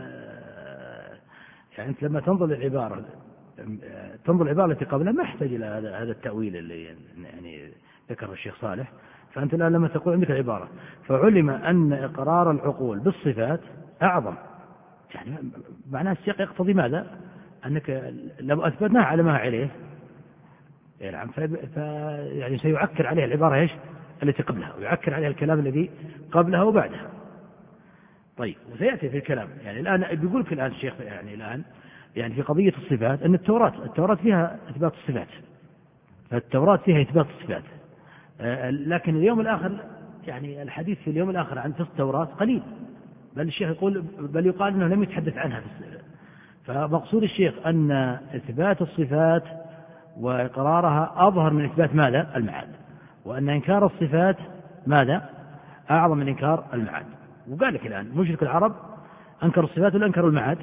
يعني أنت لما تنظر للعبارة تنظر العبارة التي قبلها ما يحتاج إلى هذا التأويل اللي يعني ذكره الشيخ صالح. فأنت الآن لما تقول عندك العبارة فعلم أن إقرار العقول بالصفات أعظم، يعني معناه السياق يقتضي ماذا؟ أنك لو أثبتناها على ما عليه يعني يعني سيعكر عليها العبارة إيش التي قبلها، ويعكر عليها الكلام الذي قبلها وبعدها. طيب وسيأتي في الكلام، يعني الآن بيقول لك الآن الشيخ يعني الآن يعني في قضية الصفات أن التوراة فيها إثبات الصفات، فالتوراة فيها إثبات الصفات، لكن اليوم الآخر يعني الحديث في اليوم الآخر عن التوراة قليل، بل الشيخ يقول بل يقال أنه لم يتحدث عنها في الصفات. فمقصود الشيخ أن إثبات الصفات وإقرارها أظهر من إثبات ماذا؟ المعاد، وأن إنكار الصفات ماذا؟ أعظم من إنكار المعاد. وقال لك الآن مشرك العرب أنكروا الصفات ولا أنكروا المعاد؟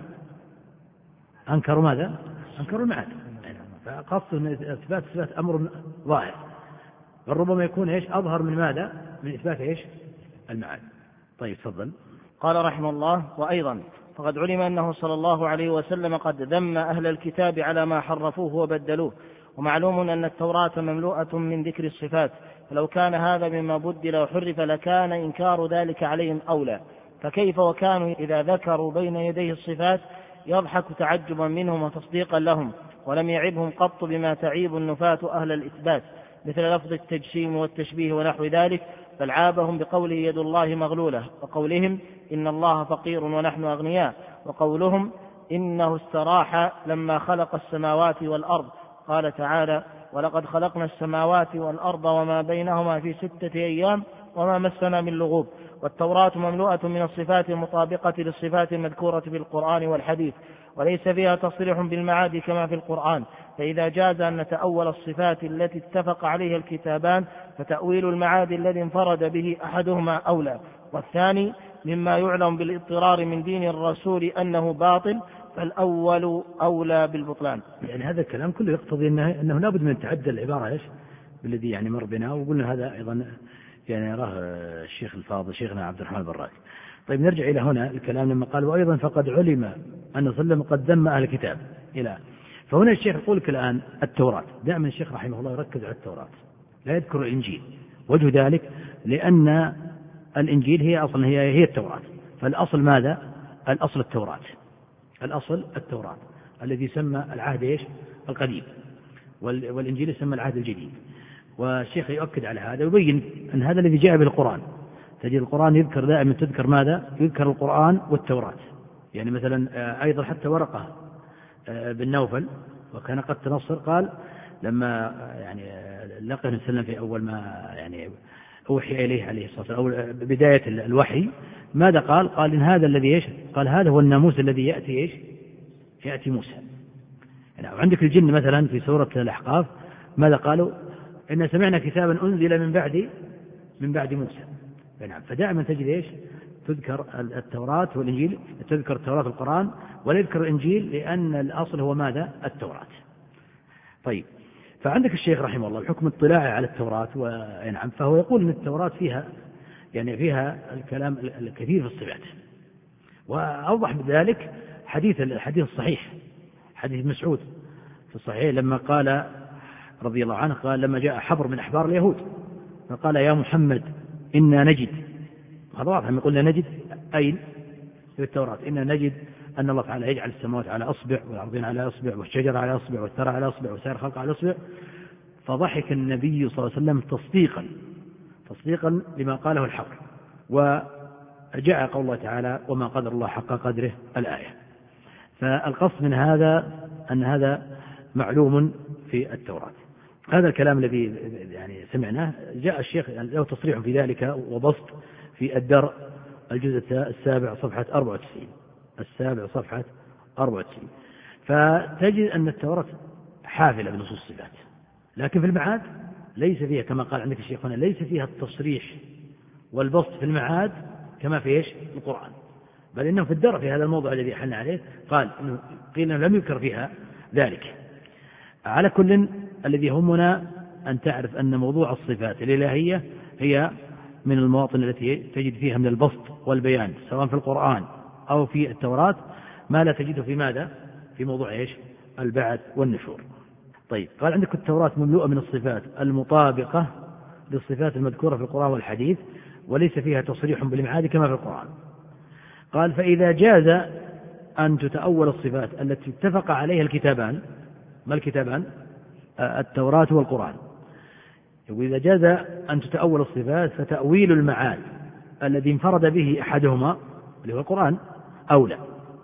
أنكروا ماذا؟ أنكروا المعاد. فقصد أن إثبات الصفات أمر ظاهر، بل ربما يكون إيش أظهر من ماذا؟ من إثبات إيش؟ المعاد. طيب تفضل. قال رحمه الله وأيضا فقد علم أنه صلى الله عليه وسلم قد ذم أهل الكتاب على ما حرفوه وبدلوه، ومعلوم أن التوراة مملوءة من ذكر الصفات، فلو كان هذا مما بدل وحرف لكان إنكار ذلك عليهم أولى، فكيف وكانوا إذا ذكروا بين يديه الصفات يضحك تعجبا منهم وتصديقا لهم، ولم يعبهم قط بما تعيب النفاة أهل الإثبات مثل لفظ التجسيم والتشبيه ونحو ذلك، بل عابهم بقوله يد الله مغلولة، وقولهم إن الله فقير ونحن أغنياء، وقولهم إنه استراح لما خلق السماوات والأرض. قال تعالى ولقد خلقنا السماوات والأرض وما بينهما في 6 أيام وما مسنا من لغوب. والتوراة مملوءة من الصفات المطابقة للصفات المذكورة في القرآن والحديث، وليس فيها تصريح بالمعاد كما في القرآن، فإذا جاز أن نتأول الصفات التي اتفق عليها الكتابان فتأويل المعاد الذي انفرد به أحدهما أولى، والثاني مما يعلم بالاضطرار من دين الرسول أنه باطل، فالأول أولى بالبطلان. يعني هذا الكلام كله يقتضي أنه لابد من تعدل العبارة إيش بالذي يعني مر بنا، وقلنا هذا أيضا يعني يراه الشيخ الفاضل شيخنا عبد الرحمن البراك. طيب نرجع إلى هنا الكلام لما قال وأيضا فقد علم أن صلى قد ذم أهل الكتاب إلى. فهنا الشيخ يقول لك الآن التوراة، دائما الشيخ رحمه الله يركز على التوراة لا يذكر الإنجيل. وجه ذلك لأن الإنجيل هي أصلا هي التوراة، فالأصل ماذا؟ الأصل التوراة، الأصل التوراة الذي يسمى العهد القديم، والإنجيل يسمى العهد الجديد. والشيخ يؤكد على هذا ويبين أن هذا الذي جاء به القرآن. تجد القرآن يذكر دائما، تذكر ماذا؟ يذكر القرآن والتوراة. يعني مثلا أيضا حتى ورقة بن نوفل وكان قد تنصر قال لما يعني لقى النبي صلى الله عليه وسلم في أول ما يعني أوحي إليه عليه الصلاة والسلام أو بداية الوحي، ماذا قال؟ قال إن هذا الذي قال هذا هو الناموس الذي يأتي موسى. يعني عندك الجن مثلا في سورة الأحقاف ماذا قالوا؟ إن سمعنا كتابا أنزل من بعد موسى. نعم، فدائما تجد تذكر التوراة والإنجيل، تذكر التوراة والقرآن ولا يذكر الإنجيل لأن الأصل هو ماذا؟ التوراة. طيب، فعندك الشيخ رحمه الله بحكم اطلاعه على التوراة ونعم فهو يقول أن التوراة فيها الكلام الكثير في الصفات. وأوضح بذلك الحديث الصحيح، حديث مسعود في الصحيح لما قال رضي الله عنه قال لما جاء حبر من أحبار اليهود فقال يا محمد إنا نجد، هذا واضح لما قلنا نجد أين في التوراة؟ إنا نجد أن الله تعالى يجعل السماوات على أصبع والأرضين على أصبع والشجر على أصبع والثرى على أصبع وسائر الخلق على أصبع. فضحك النبي صلى الله عليه وسلم تصديقا لما قاله الحق. وجاء قول الله تعالى وما قدر الله حق قدره الآية. فالقصد من هذا أن هذا معلوم في التوراة. هذا الكلام الذي يعني سمعناه جاء الشيخ له تصريح في ذلك وبسط في الدرء الجزء السابع صفحة 94. السابع صفحة 94. فتجد أن التوراة حافلة بنصوص الصفات، لكن في المعاد ليس فيها كما قال عندك الشيخ هنا، ليس فيها التصريح والبسط في المعاد كما في القرآن، بل إنه في الدرء في هذا الموضوع الذي أحلنا عليه قال قيل إنه لم يذكر فيها ذلك. على كل الذي يهمنا أن تعرف أن موضوع الصفات الإلهية هي من المواطن التي تجد فيها من البسط والبيان سواء في القرآن أو في التوراة ما لا تجده في ماذا؟ في موضوع البعث والنشور. طيب، قال عندك التوراة مملوءة من الصفات المطابقة للصفات المذكورة في القرآن والحديث وليس فيها تصريح بالمعاد كما في القرآن. قال فإذا جاز أن تتأول الصفات التي اتفق عليها الكتابان، ما الكتابان؟ التوراة والقرآن. وإذا جاز أن تتأول الصفات فتأويل المعاد الذي انفرد به أحدهما اللي هو القرآن أولى.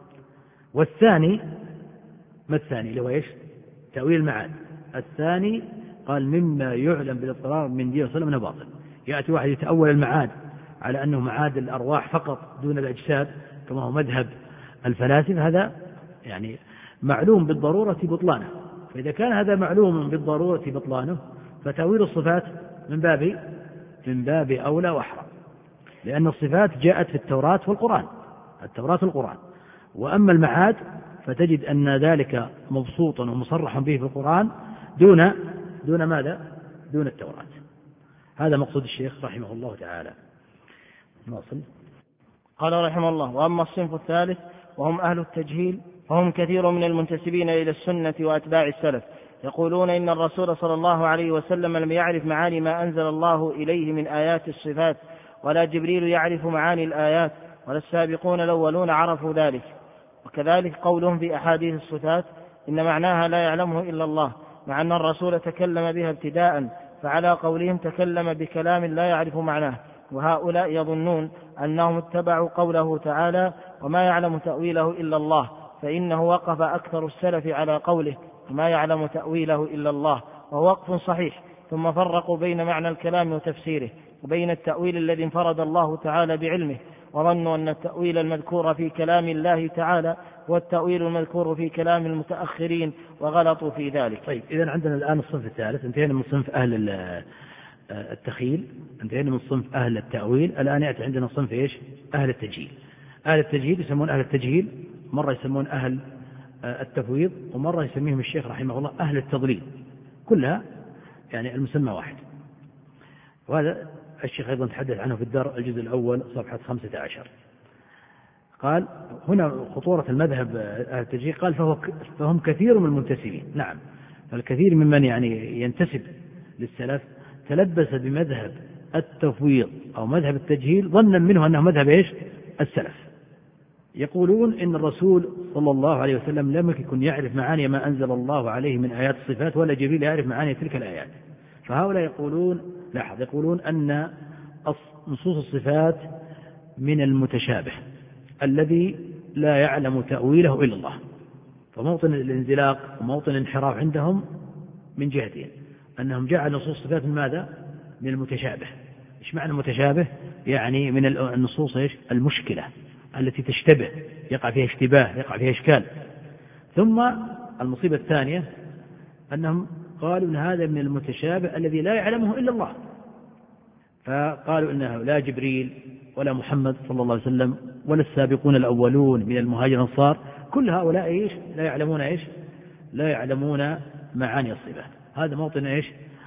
والثاني ما الثاني اللي هو تأويل المعاد الثاني قال مما يعلم بالاضطرار من دين صلى الله عليه وسلم باطل. يأتي واحد يتأول المعاد على أنه معاد الأرواح فقط دون الأجساد كما هو مذهب الفلاسفة، هذا يعني معلوم بالضرورة بطلانه. فإذا كان هذا معلوم بالضرورة بطلانه فتأويل الصفات من باب أولى وأحرى، لأن الصفات جاءت في التوراة والقرآن. وأما المعاد فتجد أن ذلك مبسوطا ومصرح به في القرآن دون ماذا؟ دون التوراة. هذا مقصود الشيخ رحمه الله تعالى. نواصل. قال رحمه الله: وأما الصنف الثالث وهم أهل التجهيل فهم كثير من المنتسبين إلى السنة وأتباع السلف يقولون إن الرسول صلى الله عليه وسلم لم يعرف معاني ما أنزل الله إليه من آيات الصفات، ولا جبريل يعرف معاني الآيات، ولا السابقون الأولون عرفوا ذلك. وكذلك قولهم في أحاديث الصفات إن معناها لا يعلمه إلا الله، مع أن الرسول تكلم بها ابتداء، فعلى قولهم تكلم بكلام لا يعرف معناه. وهؤلاء يظنون أنهم اتبعوا قوله تعالى وما يعلم تأويله إلا الله، فإنه وقف أكثر السلف على قوله وما يعلم تأويله إلا الله، وهو وقف صحيح. ثم فرقوا بين معنى الكلام وتفسيره وبين التأويل الذي انفرد الله تعالى بعلمه، وظنوا أن التأويل المذكور في كلام الله تعالى هو التأويل المذكور في كلام المتأخرين، وغلطوا في ذلك. طيب، إذن عندنا الآن الصنف الثالث، انتهينا من صنف أهل التخيل، انتهينا من صنف أهل التأويل، الآن يأتي عندنا صنف أهل التجهيل. أهل التجهيل يسمون أهل التجهيل، مرة يسمون أهل التفويض، ومرة يسميهم الشيخ رحمه الله أهل التضليل، كلها يعني المسمى واحد. وهذا الشيخ أيضا تحدث عنه في الدرء الجزء الأول صفحة 15. قال هنا خطورة المذهب الترجيح، قال فهم كثير من المنتسبين. نعم، فالكثير ممن يعني ينتسب للسلف تلبس بمذهب التفويض أو مذهب التجهيل ظنا منه أنه مذهب إيش؟ السلف. يقولون إن الرسول صلى الله عليه وسلم لم يكن يعرف معاني ما أنزل الله عليه من آيات الصفات، ولا جبريل يعرف معاني تلك الآيات. فهؤلاء يقولون، لاحظ، يقولون أن نصوص الصفات من المتشابه الذي لا يعلم تأويله إلا الله. فموطن الانزلاق وموطن الانحراف عندهم من جهتين، أنهم جعلوا نصوص الصفات من ماذا؟ من المتشابه. إيش معنى المتشابه؟ يعني من النصوص إيش؟ المشكلة التي تشتبه، يقع فيها اشتباه، يقع فيها إشكال. ثم المصيبة الثانية أنهم قالوا أن هذا من المتشابه الذي لا يعلمه إلا الله، فقالوا إنه لا جبريل ولا محمد صلى الله عليه وسلم ولا السابقون الأولون من المهاجرين والأنصار، كل هؤلاء إيش؟ لا يعلمون إيش؟ لا يعلمون معاني الصفات. هذا موطن إيش؟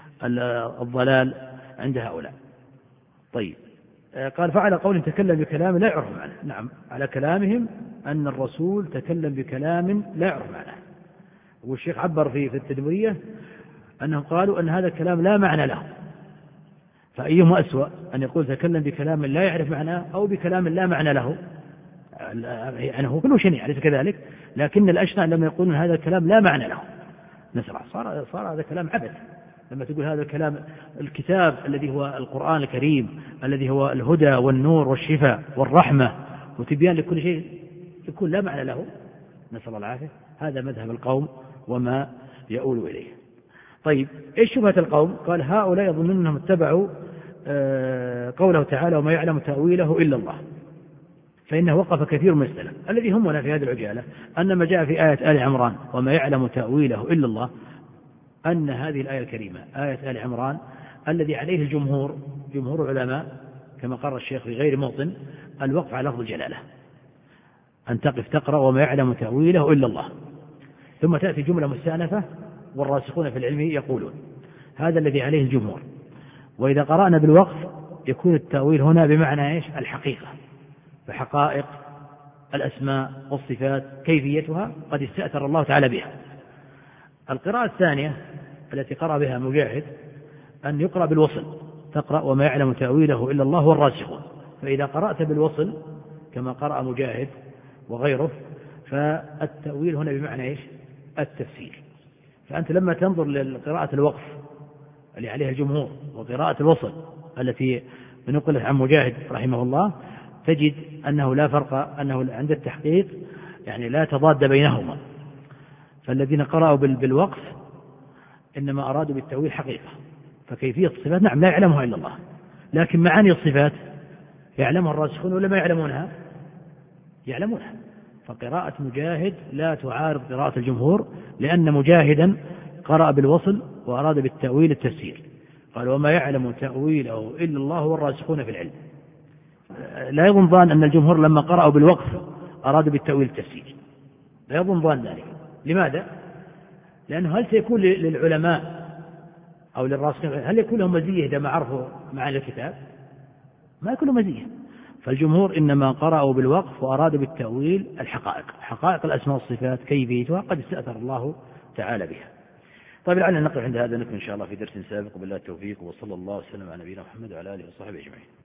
الضلال عند هؤلاء. طيب، قال فعلى قول تكلم بكلام لا يعرف معناه. نعم، على كلامهم أن الرسول تكلم بكلام لا يعرف معناه. والشيخ عبر في التدمرية أنهم قالوا أن هذا الكلام لا معنى له، فأيهما أسوأ، أن يقول تكلم بكلام لا يعرف معناه أو بكلام لا معنى له؟ يعني هو كله شنيع، أليس كذلك؟ لكن الأشنع لما يقولون هذا الكلام لا معنى له نسرع، صار هذا كلام عبث. لما تقول هذا الكلام، الكتاب الذي هو القرآن الكريم الذي هو الهدى والنور والشفاء والرحمة وتبيان لكل شيء، يكون لا معنى له، نسأل الله العافية. هذا مذهب القوم وما يؤول إليه. طيب، إيش شبهة القوم؟ قال هؤلاء يظنون أنهم اتبعوا قوله تعالى وما يعلم تأويله إلا الله، فإنه وقف كثير من السلف الذي همنا في هذه العجالة أن ما جاء في آية آل عمران وما يعلم تأويله إلا الله، أن هذه الآية الكريمة آية آل عمران الذي عليه جمهور العلماء كما قرر الشيخ في غير موطن الوقف على لفظ الجلالة، أن تقف تقرأ وما يعلم تأويله إلا الله، ثم تأتي جملة مستأنفة والراسخون في العلم يقولون، هذا الذي عليه الجمهور. وإذا قرأنا بالوقف يكون التأويل هنا بمعنى إيش؟ الحقيقة، فحقائق الأسماء والصفات كيفيتها قد استأثر الله تعالى بها. القراءة الثانية التي قرأ بها مجاهد أن يقرأ بالوصل، تقرأ وما يعلم تأويله إلا الله والراسخون. فإذا قرأت بالوصل كما قرأ مجاهد وغيره فالتأويل هنا بمعنى إيش؟ التفسير. فأنت لما تنظر لقراءة الوقف اللي عليها الجمهور وقراءة الوصل التي نقلت عن مجاهد رحمه الله تجد أنه لا فرق، أنه عند التحقيق يعني لا تضاد بينهما. فالذين قرأوا بالوقف إنما أرادوا بالتأويل حقيقة، فكيفية الصفات نعم لا يعلمها إلا الله، لكن معاني الصفات يعلمها الراسخون ولا ما يعلمونها؟ يعلمونها. فقراءة مجاهد لا تعارض قراءة الجمهور، لأن مجاهدا قرأ بالوصل وأراد بالتأويل التفسير، قال وما يعلم تأويله إلا الله والراسخون في العلم. لا يظن ظان أن الجمهور لما قرأوا بالوقف أرادوا بالتأويل التفسير، لا يظن ظان ذلك. لماذا؟ لأنه هل سيكون للعلماء أو للراسخين هل يكون لهم مزية إذا ما عرفوا معاني الكتاب؟ ما يكون لهم مزية. فالجمهور إنما قرأوا بالوقف وأرادوا بالتأويل الحقائق، حقائق الأسماء والصفات كيفيتها قد استأثر الله تعالى بها. طيب لعلنا نقف عند هذا، نكمل إن شاء الله في درس سابق، وبالله التوفيق، وصلى الله وسلم على نبينا محمد وعلى آله وصحبه أجمعين.